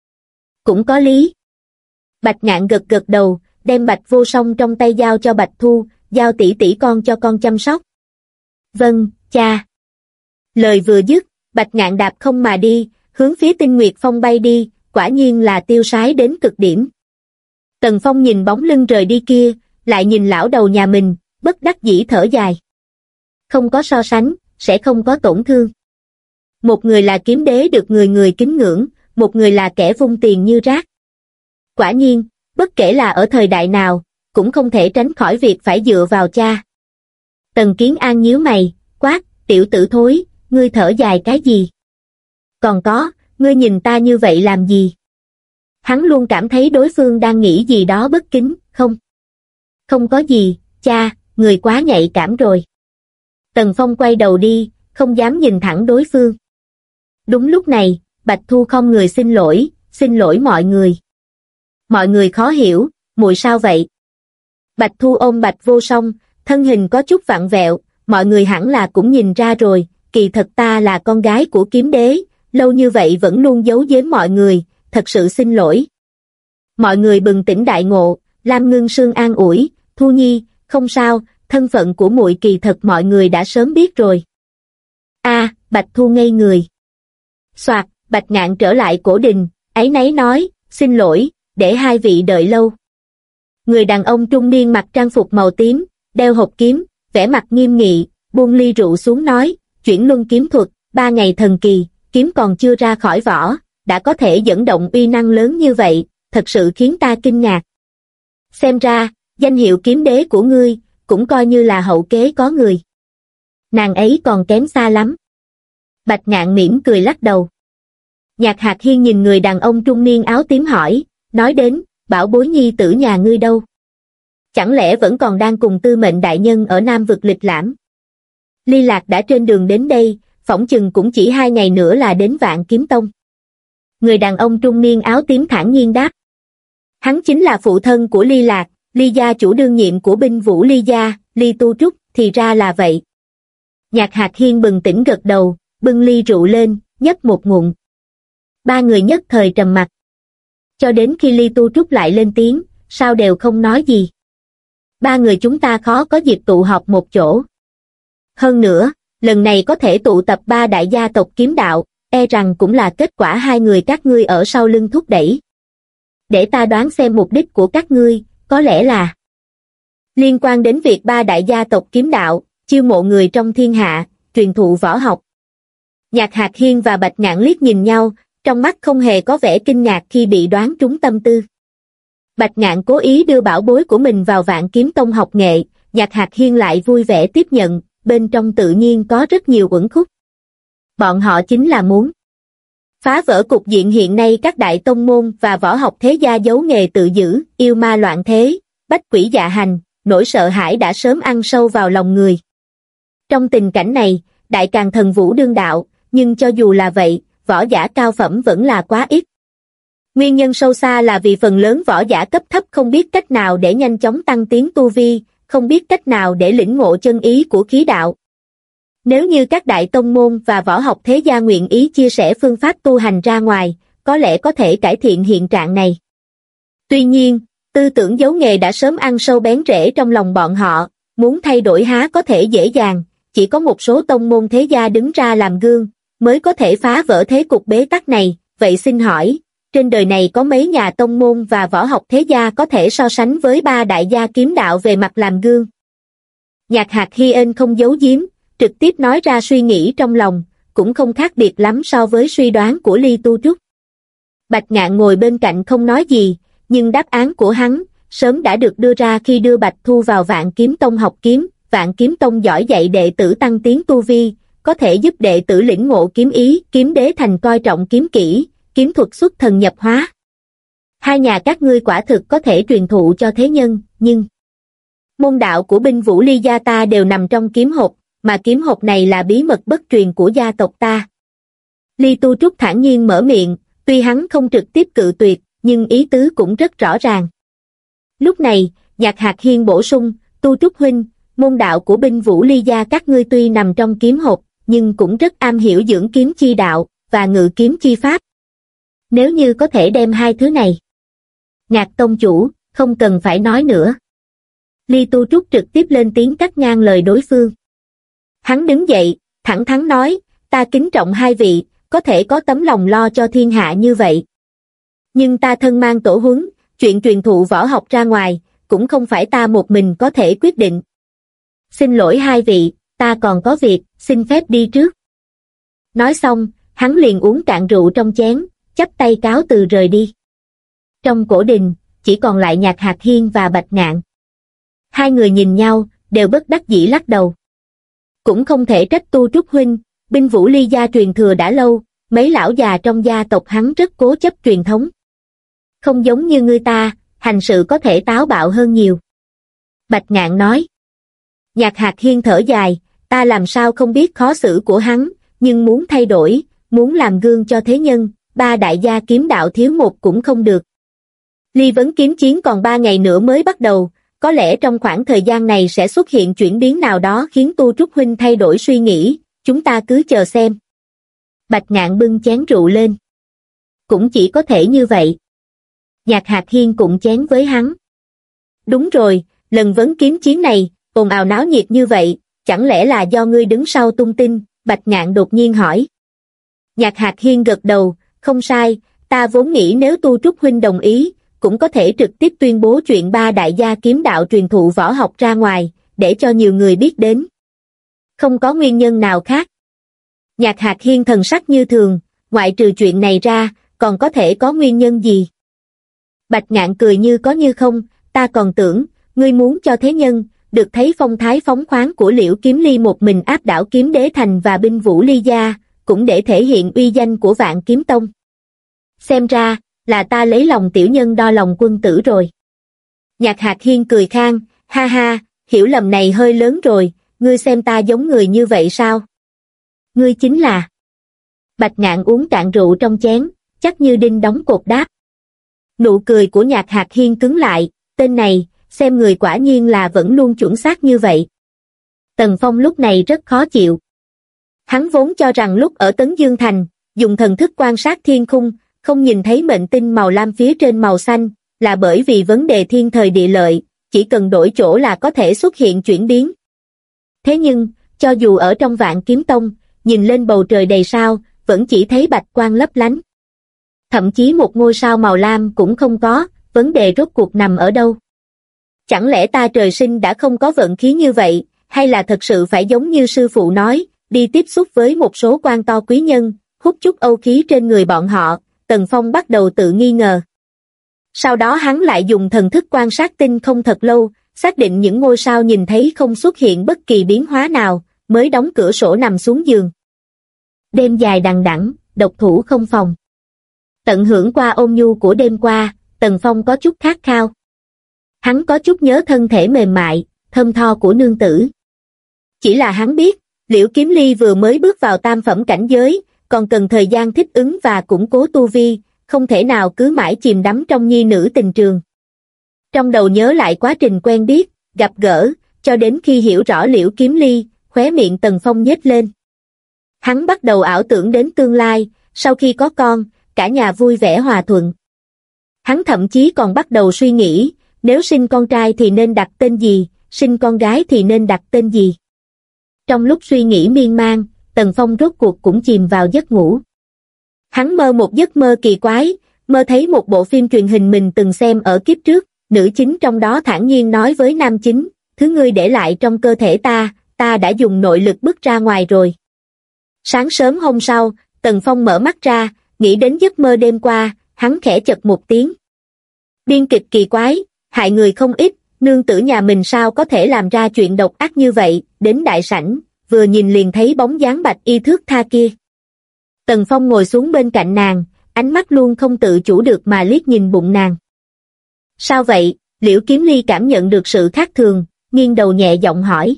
Cũng có lý. Bạch Ngạn gật gật đầu, đem Bạch Vô Song trong tay giao cho Bạch Thu, giao tỷ tỷ con cho con chăm sóc. Vâng, cha. Lời vừa dứt, Bạch Ngạn đạp không mà đi, hướng phía Tinh Nguyệt Phong bay đi, quả nhiên là tiêu sái đến cực điểm. Tần Phong nhìn bóng lưng rời đi kia, lại nhìn lão đầu nhà mình, bất đắc dĩ thở dài. Không có so sánh, sẽ không có tổn thương. Một người là kiếm đế được người người kính ngưỡng, một người là kẻ vung tiền như rác. Quả nhiên, bất kể là ở thời đại nào, cũng không thể tránh khỏi việc phải dựa vào cha. Tần Kiến An nhíu mày, quát, tiểu tử thối, ngươi thở dài cái gì? Còn có, ngươi nhìn ta như vậy làm gì? Hắn luôn cảm thấy đối phương đang nghĩ gì đó bất kính, không? Không có gì, cha, người quá nhạy cảm rồi. Tần Phong quay đầu đi, không dám nhìn thẳng đối phương. Đúng lúc này, Bạch Thu không người xin lỗi mọi người. Mọi người khó hiểu, muội sao vậy? Bạch Thu ôm Bạch Vô Song, thân hình có chút vặn vẹo, mọi người hẳn là cũng nhìn ra rồi, kỳ thật ta là con gái của kiếm đế, lâu như vậy vẫn luôn giấu giếm mọi người, thật sự xin lỗi. Mọi người bừng tỉnh đại ngộ, Lam Ngưng Sương an ủi, Thu Nhi, không sao, thân phận của muội kỳ thật mọi người đã sớm biết rồi. Bạch Thu ngây người. Soạt, Bạch Ngạn trở lại cổ đình, áy náy nói, xin lỗi, để hai vị đợi lâu. Người đàn ông trung niên mặc trang phục màu tím, đeo hộp kiếm, vẻ mặt nghiêm nghị, buông ly rượu xuống nói, chuyển luân kiếm thuật, 3 ngày thần kỳ, kiếm còn chưa ra khỏi vỏ, đã có thể dẫn động uy năng lớn như vậy, thật sự khiến ta kinh ngạc. Xem ra, danh hiệu kiếm đế của ngươi, cũng coi như là hậu kế có người. Nàng ấy còn kém xa lắm. Bạch Ngạn mỉm cười lắc đầu. Nhạc Hạc Hiên nhìn người đàn ông trung niên áo tím hỏi, nói đến, bảo bối nhi tử nhà ngươi đâu? Chẳng lẽ vẫn còn đang cùng Tư Mệnh đại nhân ở Nam vực lịch lãm? Ly Lạc đã trên đường đến đây, phỏng chừng cũng chỉ 2 ngày nữa là đến Vạn Kiếm Tông. Người đàn ông trung niên áo tím thản nhiên đáp. Hắn chính là phụ thân của Ly Lạc, Ly gia chủ đương nhiệm của binh vũ Ly gia, Ly Tu Trúc, thì ra là vậy. Nhạc Hạc Hiên bừng tỉnh gật đầu, bưng ly rượu lên, nhấp một ngụm. 3 người nhất thời trầm mặc. Cho đến khi Ly Tu Trúc lại lên tiếng, sao đều không nói gì. 3 người chúng ta khó có dịp tụ họp một chỗ. Hơn nữa, lần này có thể tụ tập 3 đại gia tộc kiếm đạo, e rằng cũng là kết quả 2 người các ngươi ở sau lưng thúc đẩy. Để ta đoán xem mục đích của các ngươi, có lẽ là liên quan đến việc 3 đại gia tộc kiếm đạo, chiêu mộ người trong thiên hạ, truyền thụ võ học. Nhạc Hạc Hiên và Bạch Ngạn liếc nhìn nhau, trong mắt không hề có vẻ kinh ngạc khi bị đoán trúng tâm tư. Bạch Ngạn cố ý đưa bảo bối của mình vào Vạn Kiếm Tông học nghệ, Nhạc Hạc Hiên lại vui vẻ tiếp nhận, bên trong tự nhiên có rất nhiều uẩn khúc. Bọn họ chính là muốn phá vỡ cục diện hiện nay các đại tông môn và võ học thế gia giấu nghề tự giữ, yêu ma loạn thế, bách quỷ dạ hành, nỗi sợ hãi đã sớm ăn sâu vào lòng người. Trong tình cảnh này, đại càn thần vũ đương đạo, nhưng cho dù là vậy, võ giả cao phẩm vẫn là quá ít. Nguyên nhân sâu xa là vì phần lớn võ giả cấp thấp không biết cách nào để nhanh chóng tăng tiến tu vi, không biết cách nào để lĩnh ngộ chân ý của khí đạo. Nếu như các đại tông môn và võ học thế gia nguyện ý chia sẻ phương pháp tu hành ra ngoài, có lẽ có thể cải thiện hiện trạng này. Tuy nhiên, tư tưởng giấu nghề đã sớm ăn sâu bén rễ trong lòng bọn họ, muốn thay đổi há có thể dễ dàng, chỉ có một số tông môn thế gia đứng ra làm gương, mới có thể phá vỡ thế cục bế tắc này. Vậy xin hỏi, trên đời này có mấy nhà tông môn và võ học thế gia có thể so sánh với 3 đại gia kiếm đạo về mặt làm gương? Nhạc Hạc Hiên không giấu giếm, trực tiếp nói ra suy nghĩ trong lòng, cũng không khác biệt lắm so với suy đoán của Ly Tu Trúc. Bạch Ngạn ngồi bên cạnh không nói gì, nhưng đáp án của hắn sớm đã được đưa ra khi đưa Bạch Thu vào Vạn Kiếm Tông học kiếm. Vạn Kiếm Tông giỏi dạy đệ tử tăng tiến tu vi, có thể giúp đệ tử lĩnh ngộ kiếm ý, kiếm đế thành coi trọng kiếm kỹ, kiếm thuật xuất thần nhập hóa. 2 nhà các ngươi quả thực có thể truyền thụ cho thế nhân, nhưng môn đạo của binh vũ Ly gia ta đều nằm trong kiếm hộp, mà kiếm hộp này là bí mật bất truyền của gia tộc ta. Ly Tu Trúc thản nhiên mở miệng, tuy hắn không trực tiếp cự tuyệt, nhưng ý tứ cũng rất rõ ràng. Lúc này, Nhạc Hạc Hiên bổ sung, Tu Trúc huynh, môn đạo của binh vũ Ly gia các ngươi tuy nằm trong kiếm hộp, nhưng cũng rất am hiểu dưỡng kiếm chi đạo, và ngự kiếm chi pháp. Nếu như có thể đem 2 thứ này. Nhạc tông chủ, không cần phải nói nữa. Ly Tu Trúc trực tiếp lên tiếng cắt ngang lời đối phương. Hắn đứng dậy, thẳng thắn nói, ta kính trọng hai vị, có thể có tấm lòng lo cho thiên hạ như vậy. Nhưng ta thân mang tổ huấn, chuyện truyền thụ võ học ra ngoài, cũng không phải ta một mình có thể quyết định. Xin lỗi hai vị, ta còn có việc, xin phép đi trước. Nói xong, hắn liền uống cạn rượu trong chén, chắp tay cáo từ rời đi. Trong cổ đình, chỉ còn lại Nhạc Hạc Hiên và Bạch Ngạn. Hai người nhìn nhau, đều bất đắc dĩ lắc đầu. Cũng không thể trách Tu Trúc huynh, binh vũ ly gia truyền thừa đã lâu, mấy lão già trong gia tộc hắn rất cố chấp truyền thống. Không giống như ngươi ta, hành sự có thể táo bạo hơn nhiều. Bạch Ngạn nói. Nhạc Hạc Hiên thở dài, ta làm sao không biết khó xử của hắn, nhưng muốn thay đổi, muốn làm gương cho thế nhân, ba đại gia kiếm đạo thiếu một cũng không được. Ly vấn kiếm chiến còn 3 ngày nữa mới bắt đầu, có lẽ trong khoảng thời gian này sẽ xuất hiện chuyển biến nào đó khiến Tu Trúc huynh thay đổi suy nghĩ, chúng ta cứ chờ xem. Bạch Ngạn bưng chén rượu lên. Cũng chỉ có thể như vậy. Nhạc Hạc Hiên cũng chén với hắn. Đúng rồi, lần vấn kiếm chiến này, ồn ào náo nhiệt như vậy, chẳng lẽ là do ngươi đứng sau tung tin, Bạch Ngạn đột nhiên hỏi. Nhạc Hạc Hiên gật đầu, không sai, ta vốn nghĩ nếu Tu Trúc huynh đồng ý, cũng có thể trực tiếp tuyên bố chuyện ba đại gia kiếm đạo truyền thụ võ học ra ngoài, để cho nhiều người biết đến. Không có nguyên nhân nào khác. Nhạc Hạc Hiên thần sắc như thường, ngoại trừ chuyện này ra, còn có thể có nguyên nhân gì? Bạch Ngạn cười như có như không, ta còn tưởng, ngươi muốn cho thế nhân, được thấy phong thái phóng khoáng của Liễu Kiếm Ly một mình áp đảo Kiếm Đế Thành và binh vũ ly gia, cũng để thể hiện uy danh của Vạn Kiếm Tông. Xem ra, là ta lấy lòng tiểu nhân đo lòng quân tử rồi. Nhạc Hạc Hiên cười khang, ha ha, hiểu lầm này hơi lớn rồi, ngươi xem ta giống người như vậy sao? Ngươi chính là... Bạch Ngạn uống cạn rượu trong chén, chắc như đinh đóng cột đáp. Nụ cười của Nhạc Hạc Hiên cứng lại, tên này, xem người quả nhiên là vẫn luôn chuẩn xác như vậy. Tần Phong lúc này rất khó chịu. Hắn vốn cho rằng lúc ở Tấn Dương Thành, dùng thần thức quan sát thiên khung, không nhìn thấy mệnh tinh màu lam phía trên màu xanh, là bởi vì vấn đề thiên thời địa lợi, chỉ cần đổi chỗ là có thể xuất hiện chuyển biến. Thế nhưng, cho dù ở trong Vạn Kiếm Tông, nhìn lên bầu trời đầy sao, vẫn chỉ thấy bạch quang lấp lánh. Thậm chí một ngôi sao màu lam cũng không có, vấn đề rốt cuộc nằm ở đâu? Chẳng lẽ ta trời sinh đã không có vận khí như vậy, hay là thật sự phải giống như sư phụ nói, đi tiếp xúc với một số quan to quý nhân, hút chút âu khí trên người bọn họ? Tần Phong bắt đầu tự nghi ngờ. Sau đó hắn lại dùng thần thức quan sát tinh không thật lâu, xác định những ngôi sao nhìn thấy không xuất hiện bất kỳ biến hóa nào, mới đóng cửa sổ nằm xuống giường. Đêm dài đằng đẵng, độc thủ không phòng. Tận hưởng qua ôn nhu của đêm qua, Tần Phong có chút khát khao. Hắn có chút nhớ thân thể mềm mại, thơm tho của nương tử. Chỉ là hắn biết, Liễu Kiếm Ly vừa mới bước vào tam phẩm cảnh giới, còn cần thời gian thích ứng và củng cố tu vi, không thể nào cứ mãi chìm đắm trong nhi nữ tình trường. Trong đầu nhớ lại quá trình quen biết, gặp gỡ, cho đến khi hiểu rõ Liễu Kiếm Ly, khóe miệng Tần Phong nhếch lên. Hắn bắt đầu ảo tưởng đến tương lai, sau khi có con, cả nhà vui vẻ hòa thuận. Hắn thậm chí còn bắt đầu suy nghĩ, nếu sinh con trai thì nên đặt tên gì, sinh con gái thì nên đặt tên gì. Trong lúc suy nghĩ miên man, Tần Phong rốt cuộc cũng chìm vào giấc ngủ. Hắn mơ một giấc mơ kỳ quái, mơ thấy một bộ phim truyền hình mình từng xem ở kiếp trước, nữ chính trong đó thản nhiên nói với nam chính, thứ ngươi để lại trong cơ thể ta đã dùng nội lực bứt ra ngoài rồi. Sáng sớm hôm sau, Tần Phong mở mắt ra, nghĩ đến giấc mơ đêm qua, hắn khẽ chật một tiếng. Biên kịch kỳ quái, hại người không ít, nương tử nhà mình sao có thể làm ra chuyện độc ác như vậy, đến đại sảnh, vừa nhìn liền thấy bóng dáng bạch y thước tha kia. Tần Phong ngồi xuống bên cạnh nàng, ánh mắt luôn không tự chủ được mà liếc nhìn bụng nàng. Sao vậy? Liễu Kiếm Ly cảm nhận được sự khác thường, nghiêng đầu nhẹ giọng hỏi.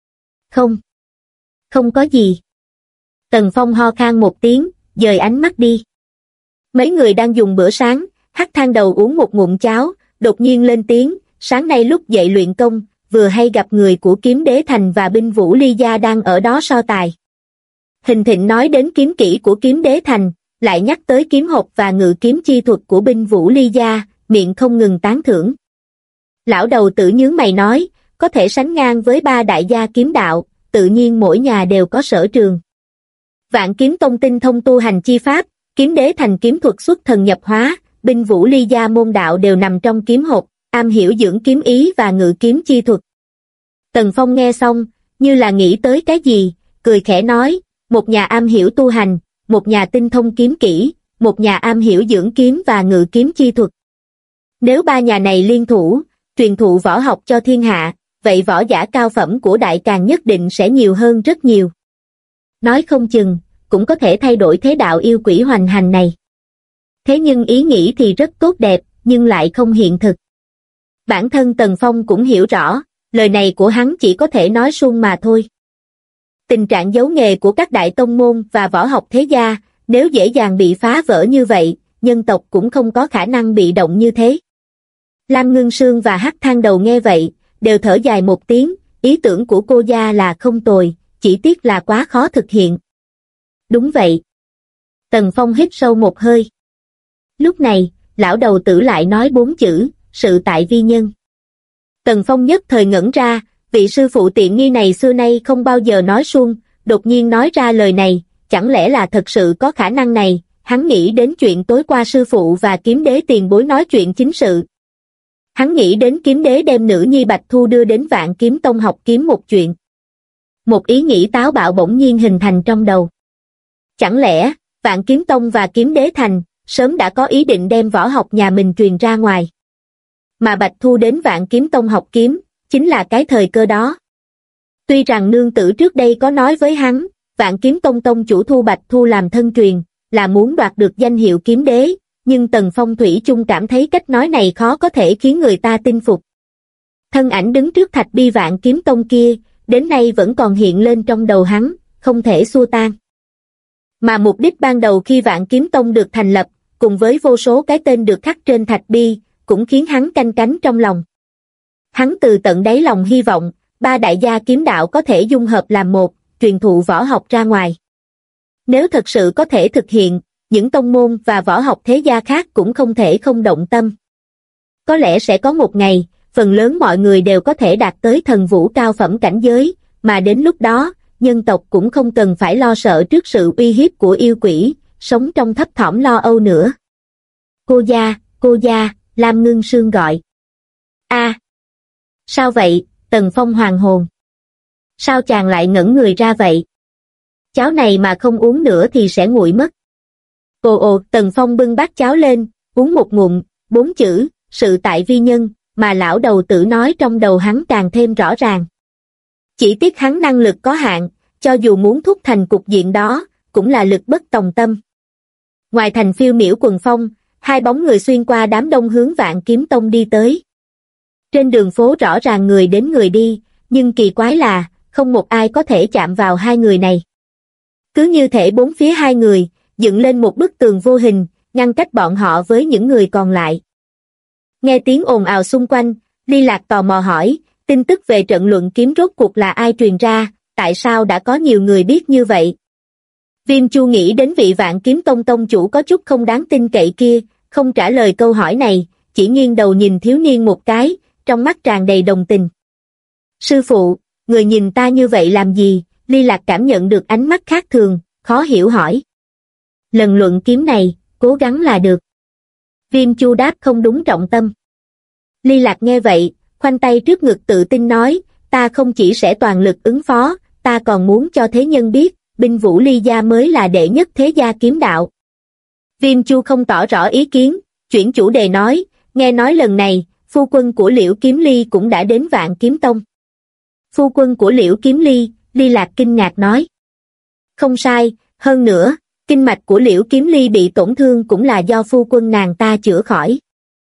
Không có gì. Tần Phong ho khan một tiếng, dời ánh mắt đi. Mấy người đang dùng bữa sáng, Hắc Thang Đầu uống một ngụm cháo, đột nhiên lên tiếng, sáng nay lúc dậy luyện công, vừa hay gặp người của Kiếm Đế Thành và binh vũ ly gia đang ở đó so tài. Hình Thịnh nói đến kiếm kỹ của Kiếm Đế Thành, lại nhắc tới kiếm hộp và ngự kiếm chi thuật của binh vũ ly gia, miệng không ngừng tán thưởng. Lão đầu tử nhướng mày nói, có thể sánh ngang với ba đại gia kiếm đạo, tự nhiên mỗi nhà đều có sở trường. Vạn Kiếm Tông tinh thông tu hành chi pháp, Kiếm Đế Thành kiếm thuật xuất thần nhập hóa, binh vũ ly gia môn đạo đều nằm trong kiếm hộp, am hiểu dưỡng kiếm ý và ngự kiếm chi thuật. Tần Phong nghe xong, như là nghĩ tới cái gì, cười khẽ nói, một nhà am hiểu tu hành, một nhà tinh thông kiếm kỹ, một nhà am hiểu dưỡng kiếm và ngự kiếm chi thuật. Nếu ba nhà này liên thủ, truyền thụ võ học cho thiên hạ, vậy võ giả cao phẩm của Đại Càn nhất định sẽ nhiều hơn rất nhiều. Nói không chừng, cũng có thể thay đổi thế đạo yêu quỷ hoành hành này. Thế nhưng ý nghĩ thì rất tốt đẹp, nhưng lại không hiện thực. Bản thân Tần Phong cũng hiểu rõ, lời này của hắn chỉ có thể nói suông mà thôi. Tình trạng giấu nghề của các đại tông môn và võ học thế gia, nếu dễ dàng bị phá vỡ như vậy, nhân tộc cũng không có khả năng bị động như thế. Lam Ngưng Sương và Hắc Thang Đầu nghe vậy, đều thở dài một tiếng, ý tưởng của cô gia là không tồi, chỉ tiếc là quá khó thực hiện. Đúng vậy. Tần Phong hít sâu một hơi. Lúc này, lão đầu tử lại nói 4 chữ, sự tại vi nhân. Tần Phong nhất thời ngẩn ra, vị sư phụ tiện nghi này xưa nay không bao giờ nói suông, đột nhiên nói ra lời này, chẳng lẽ là thật sự có khả năng này, hắn nghĩ đến chuyện tối qua sư phụ và Kiếm Đế tiền bối nói chuyện chính sự. Hắn nghĩ đến Kiếm Đế đem nữ nhi Bạch Thu đưa đến Vạn Kiếm Tông học kiếm một chuyện. Một ý nghĩ táo bạo bỗng nhiên hình thành trong đầu. Chẳng lẽ, Vạn Kiếm Tông và Kiếm Đế Thành, sớm đã có ý định đem võ học nhà mình truyền ra ngoài. Mà Bạch Thu đến Vạn Kiếm Tông học kiếm, chính là cái thời cơ đó. Tuy rằng nương tử trước đây có nói với hắn, Vạn Kiếm Tông tông chủ thu Bạch Thu làm thân truyền, là muốn đoạt được danh hiệu kiếm đế, nhưng Tần Phong thủy chung cảm thấy cách nói này khó có thể khiến người ta tin phục. Thân ảnh đứng trước thạch bi Vạn Kiếm Tông kia, đến nay vẫn còn hiện lên trong đầu hắn, không thể xua tan. Mà mục đích ban đầu khi Vạn Kiếm Tông được thành lập, cùng với vô số cái tên được khắc trên thạch bi, cũng khiến hắn canh cánh trong lòng. Hắn từ tận đáy lòng hy vọng, ba đại gia kiếm đạo có thể dung hợp làm một, truyền thụ võ học ra ngoài. Nếu thật sự có thể thực hiện, những tông môn và võ học thế gia khác cũng không thể không động tâm. Có lẽ sẽ có một ngày, phần lớn mọi người đều có thể đạt tới thần vũ cao phẩm cảnh giới, mà đến lúc đó, nhân tộc cũng không cần phải lo sợ trước sự uy hiếp của yêu quỷ, sống trong thấp thỏm lo âu nữa. Cô gia, Lam Ngưng Sương gọi. A, sao vậy? Tần Phong hoàng hồn. Sao chàng lại ngẩn người ra vậy? Cháo này mà không uống nữa thì sẽ nguội mất. Ồ, Tần Phong bưng bát cháo lên, uống một ngụm, 4 chữ, sự tại vi nhân, mà lão đầu tử nói trong đầu hắn càng thêm rõ ràng. Chỉ tiếc hắn năng lực có hạn, cho dù muốn thúc thành cục diện đó, cũng là lực bất tòng tâm. Ngoài thành phiêu miểu quần phong, hai bóng người xuyên qua đám đông hướng Vạn Kiếm Tông đi tới. Trên đường phố rõ ràng người đến người đi, nhưng kỳ quái là, không một ai có thể chạm vào hai người này. Cứ như thể bốn phía hai người, dựng lên một bức tường vô hình, ngăn cách bọn họ với những người còn lại. Nghe tiếng ồn ào xung quanh, Ly Lạc tò mò hỏi, tin tức về trận luận kiếm rốt cuộc là ai truyền ra, tại sao đã có nhiều người biết như vậy? Viêm Chu nghĩ đến vị Vạn Kiếm Tông tông chủ có chút không đáng tin cậy kia, không trả lời câu hỏi này, chỉ nghiêng đầu nhìn thiếu niên một cái, trong mắt tràn đầy đồng tình. Sư phụ, người nhìn ta như vậy làm gì? Ly Lạc cảm nhận được ánh mắt khác thường, khó hiểu hỏi. Lần luận kiếm này, cố gắng là được. Viêm Chu đáp không đúng trọng tâm. Ly Lạc nghe vậy, khoanh tay trước ngực tự tin nói, ta không chỉ sẽ toàn lực ứng phó, ta còn muốn cho thế nhân biết, binh vũ ly gia mới là đệ nhất thế gia kiếm đạo. Viêm Chu không tỏ rõ ý kiến, chuyển chủ đề nói, nghe nói lần này, phu quân của Liễu Kiếm Ly cũng đã đến Vạn Kiếm Tông. Phu quân của Liễu Kiếm Ly, Ly Lạc kinh ngạc nói. Không sai, hơn nữa, kinh mạch của Liễu Kiếm Ly bị tổn thương cũng là do phu quân nàng ta chữa khỏi.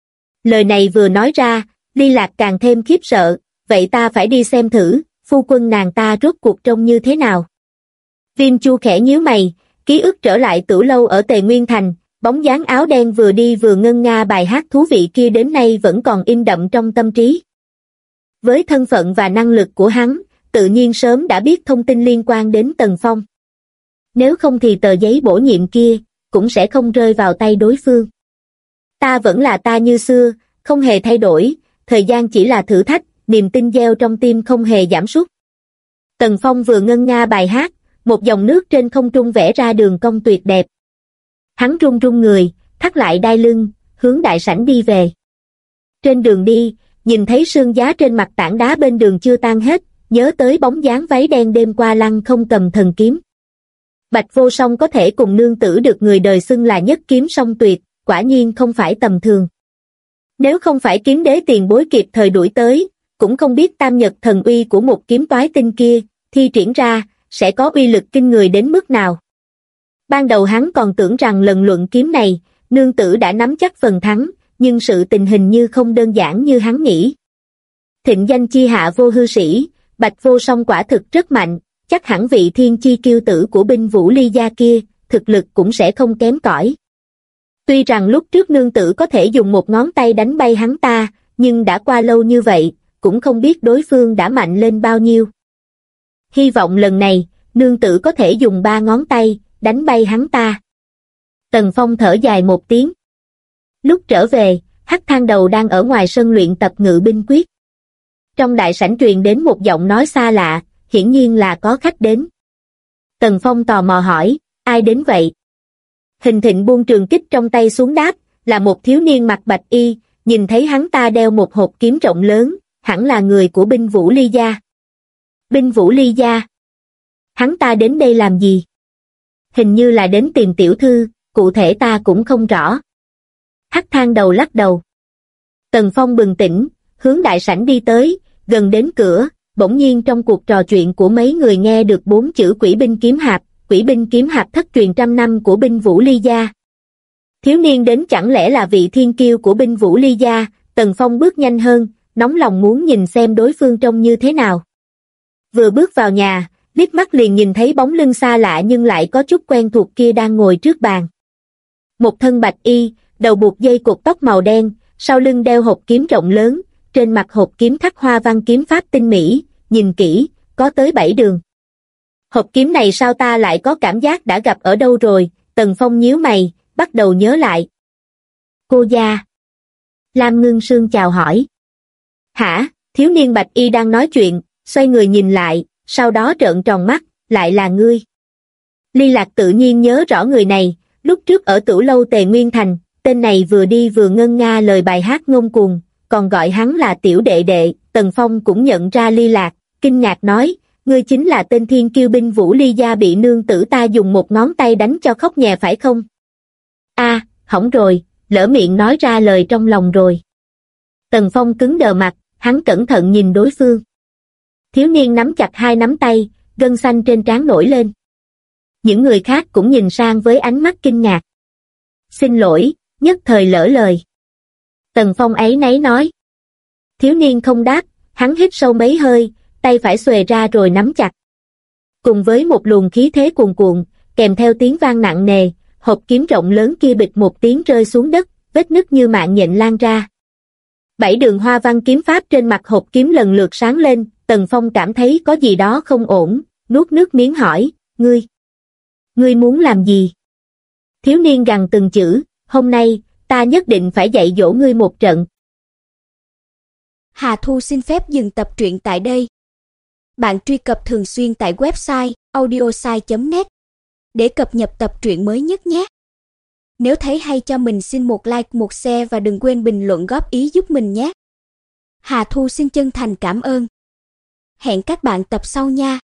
Lời này vừa nói ra, Ly Lạc càng thêm khiếp sợ, vậy ta phải đi xem thử, phu quân nàng ta rốt cuộc trông như thế nào. Viêm Chu khẽ nhíu mày, ký ức trở lại Tử Lâu ở Tề Nguyên Thành, bóng dáng áo đen vừa đi vừa ngân nga bài hát thú vị kia đến nay vẫn còn in đậm trong tâm trí. Với thân phận và năng lực của hắn, tự nhiên sớm đã biết thông tin liên quan đến Tần Phong. Nếu không thì tờ giấy bổ nhiệm kia, cũng sẽ không rơi vào tay đối phương. Ta vẫn là ta như xưa, không hề thay đổi, thời gian chỉ là thử thách, niềm tin gieo trong tim không hề giảm sút. Tần Phong vừa ngân nga bài hát, một dòng nước trên không trung vẽ ra đường cong tuyệt đẹp. Hắn run run người, thắt lại đai lưng, hướng đại sảnh đi về. Trên đường đi, nhìn thấy sương giá trên mặt tảng đá bên đường chưa tan hết, nhớ tới bóng dáng váy đen đêm qua lăng không cầm thần kiếm. Bạch Vô Song có thể cùng nương tử được người đời xưng là nhất kiếm song tuyệt, quả nhiên không phải tầm thường. Nếu không phải kiếm đế tiền bối kịp thời đuổi tới, cũng không biết tam nhật thần uy của một kiếm toái tinh kia, thi triển ra, sẽ có uy lực kinh người đến mức nào. Ban đầu hắn còn tưởng rằng lần luận kiếm này, nương tử đã nắm chắc phần thắng, nhưng sự tình hình như không đơn giản như hắn nghĩ. Thịnh danh chi hạ vô hư sĩ, Bạch Vô Song quả thực rất mạnh, chắc hẳn vị thiên chi kiêu tử của binh vũ ly gia kia, thực lực cũng sẽ không kém cỏi. Tuy rằng lúc trước nương tử có thể dùng một ngón tay đánh bay hắn ta, nhưng đã qua lâu như vậy, cũng không biết đối phương đã mạnh lên bao nhiêu. Hy vọng lần này, nương tử có thể dùng 3 ngón tay, đánh bay hắn ta. Tần Phong thở dài một tiếng. Lúc trở về, Hắc Thang Đầu đang ở ngoài sân luyện tập ngự binh quyết. Trong đại sảnh truyền đến một giọng nói xa lạ, hiển nhiên là có khách đến. Tần Phong tò mò hỏi, ai đến vậy? Hình Thịnh buông trường kích trong tay xuống đáp, là một thiếu niên mặc bạch y, nhìn thấy hắn ta đeo một hộp kiếm rộng lớn, hẳn là người của binh vũ ly gia. Binh vũ ly gia? Hắn ta đến đây làm gì? Hình như là đến tìm tiểu thư, cụ thể ta cũng không rõ. Hắc Thang Đầu lắc đầu. Tần Phong bừng tỉnh, hướng đại sảnh đi tới, gần đến cửa, bỗng nhiên trong cuộc trò chuyện của mấy người nghe được 4 chữ quỷ binh kiếm hạp, quỷ binh kiếm hạp thất truyền trăm năm của binh vũ ly gia. Thiếu niên đến chẳng lẽ là vị thiên kiêu của binh vũ ly gia? Tần Phong bước nhanh hơn, nóng lòng muốn nhìn xem đối phương trông như thế nào. Vừa bước vào nhà, liếc mắt liền nhìn thấy bóng lưng xa lạ nhưng lại có chút quen thuộc kia đang ngồi trước bàn. Một thân bạch y, đầu buộc dây cột tóc màu đen, sau lưng đeo hộp kiếm rộng lớn, trên mặt hộp kiếm khắc hoa văn kiếm pháp tinh mỹ, nhìn kỹ, có tới 7 đường. Hộp kiếm này sao ta lại có cảm giác đã gặp ở đâu rồi? Tần Phong nhíu mày, bắt đầu nhớ lại. Cô gia. Lam Ngưng Sương chào hỏi. Hả? Thiếu niên bạch y đang nói chuyện, xoay người nhìn lại, sau đó trợn tròn mắt, lại là ngươi. Ly Lạc tự nhiên nhớ rõ người này, lúc trước ở Tửu Lâu Tề Nguyên Thành, tên này vừa đi vừa ngân nga lời bài hát ngông cuồng, còn gọi hắn là tiểu đệ đệ. Tần Phong cũng nhận ra Ly Lạc, kinh ngạc nói, ngươi chính là tên thiên kiêu binh vũ ly gia bị nương tử ta dùng một ngón tay đánh cho khóc nhè phải không? A, hỏng rồi, lỡ miệng nói ra lời trong lòng rồi. Tần Phong cứng đờ mặt, hắn cẩn thận nhìn đối phương. Thiếu niên nắm chặt 2 nắm tay, gân xanh trên trán nổi lên. Những người khác cũng nhìn sang với ánh mắt kinh ngạc. Xin lỗi, nhất thời lỡ lời. Tần Phong áy náy nói. Thiếu niên không đáp, hắn hít sâu mấy hơi, tay phải xuề ra rồi nắm chặt. Cùng với một luồng khí thế cuồn cuộn, kèm theo tiếng vang nặng nề, hộp kiếm rộng lớn kia bịch một tiếng rơi xuống đất, vết nứt như mạng nhện lan ra. 7 đường hoa văn kiếm pháp trên mặt hộp kiếm lần lượt sáng lên. Tần Phong cảm thấy có gì đó không ổn, nuốt nước miếng hỏi, ngươi muốn làm gì? Thiếu niên gằn từng chữ, hôm nay, ta nhất định phải dạy dỗ ngươi một trận. Hà Thu xin phép dừng tập truyện tại đây. Bạn truy cập thường xuyên tại website audiosai.net để cập nhật tập truyện mới nhất nhé. Nếu thấy hay cho mình xin một like, một share và đừng quên bình luận góp ý giúp mình nhé. Hà Thu xin chân thành cảm ơn. Hẹn các bạn tập sau nha.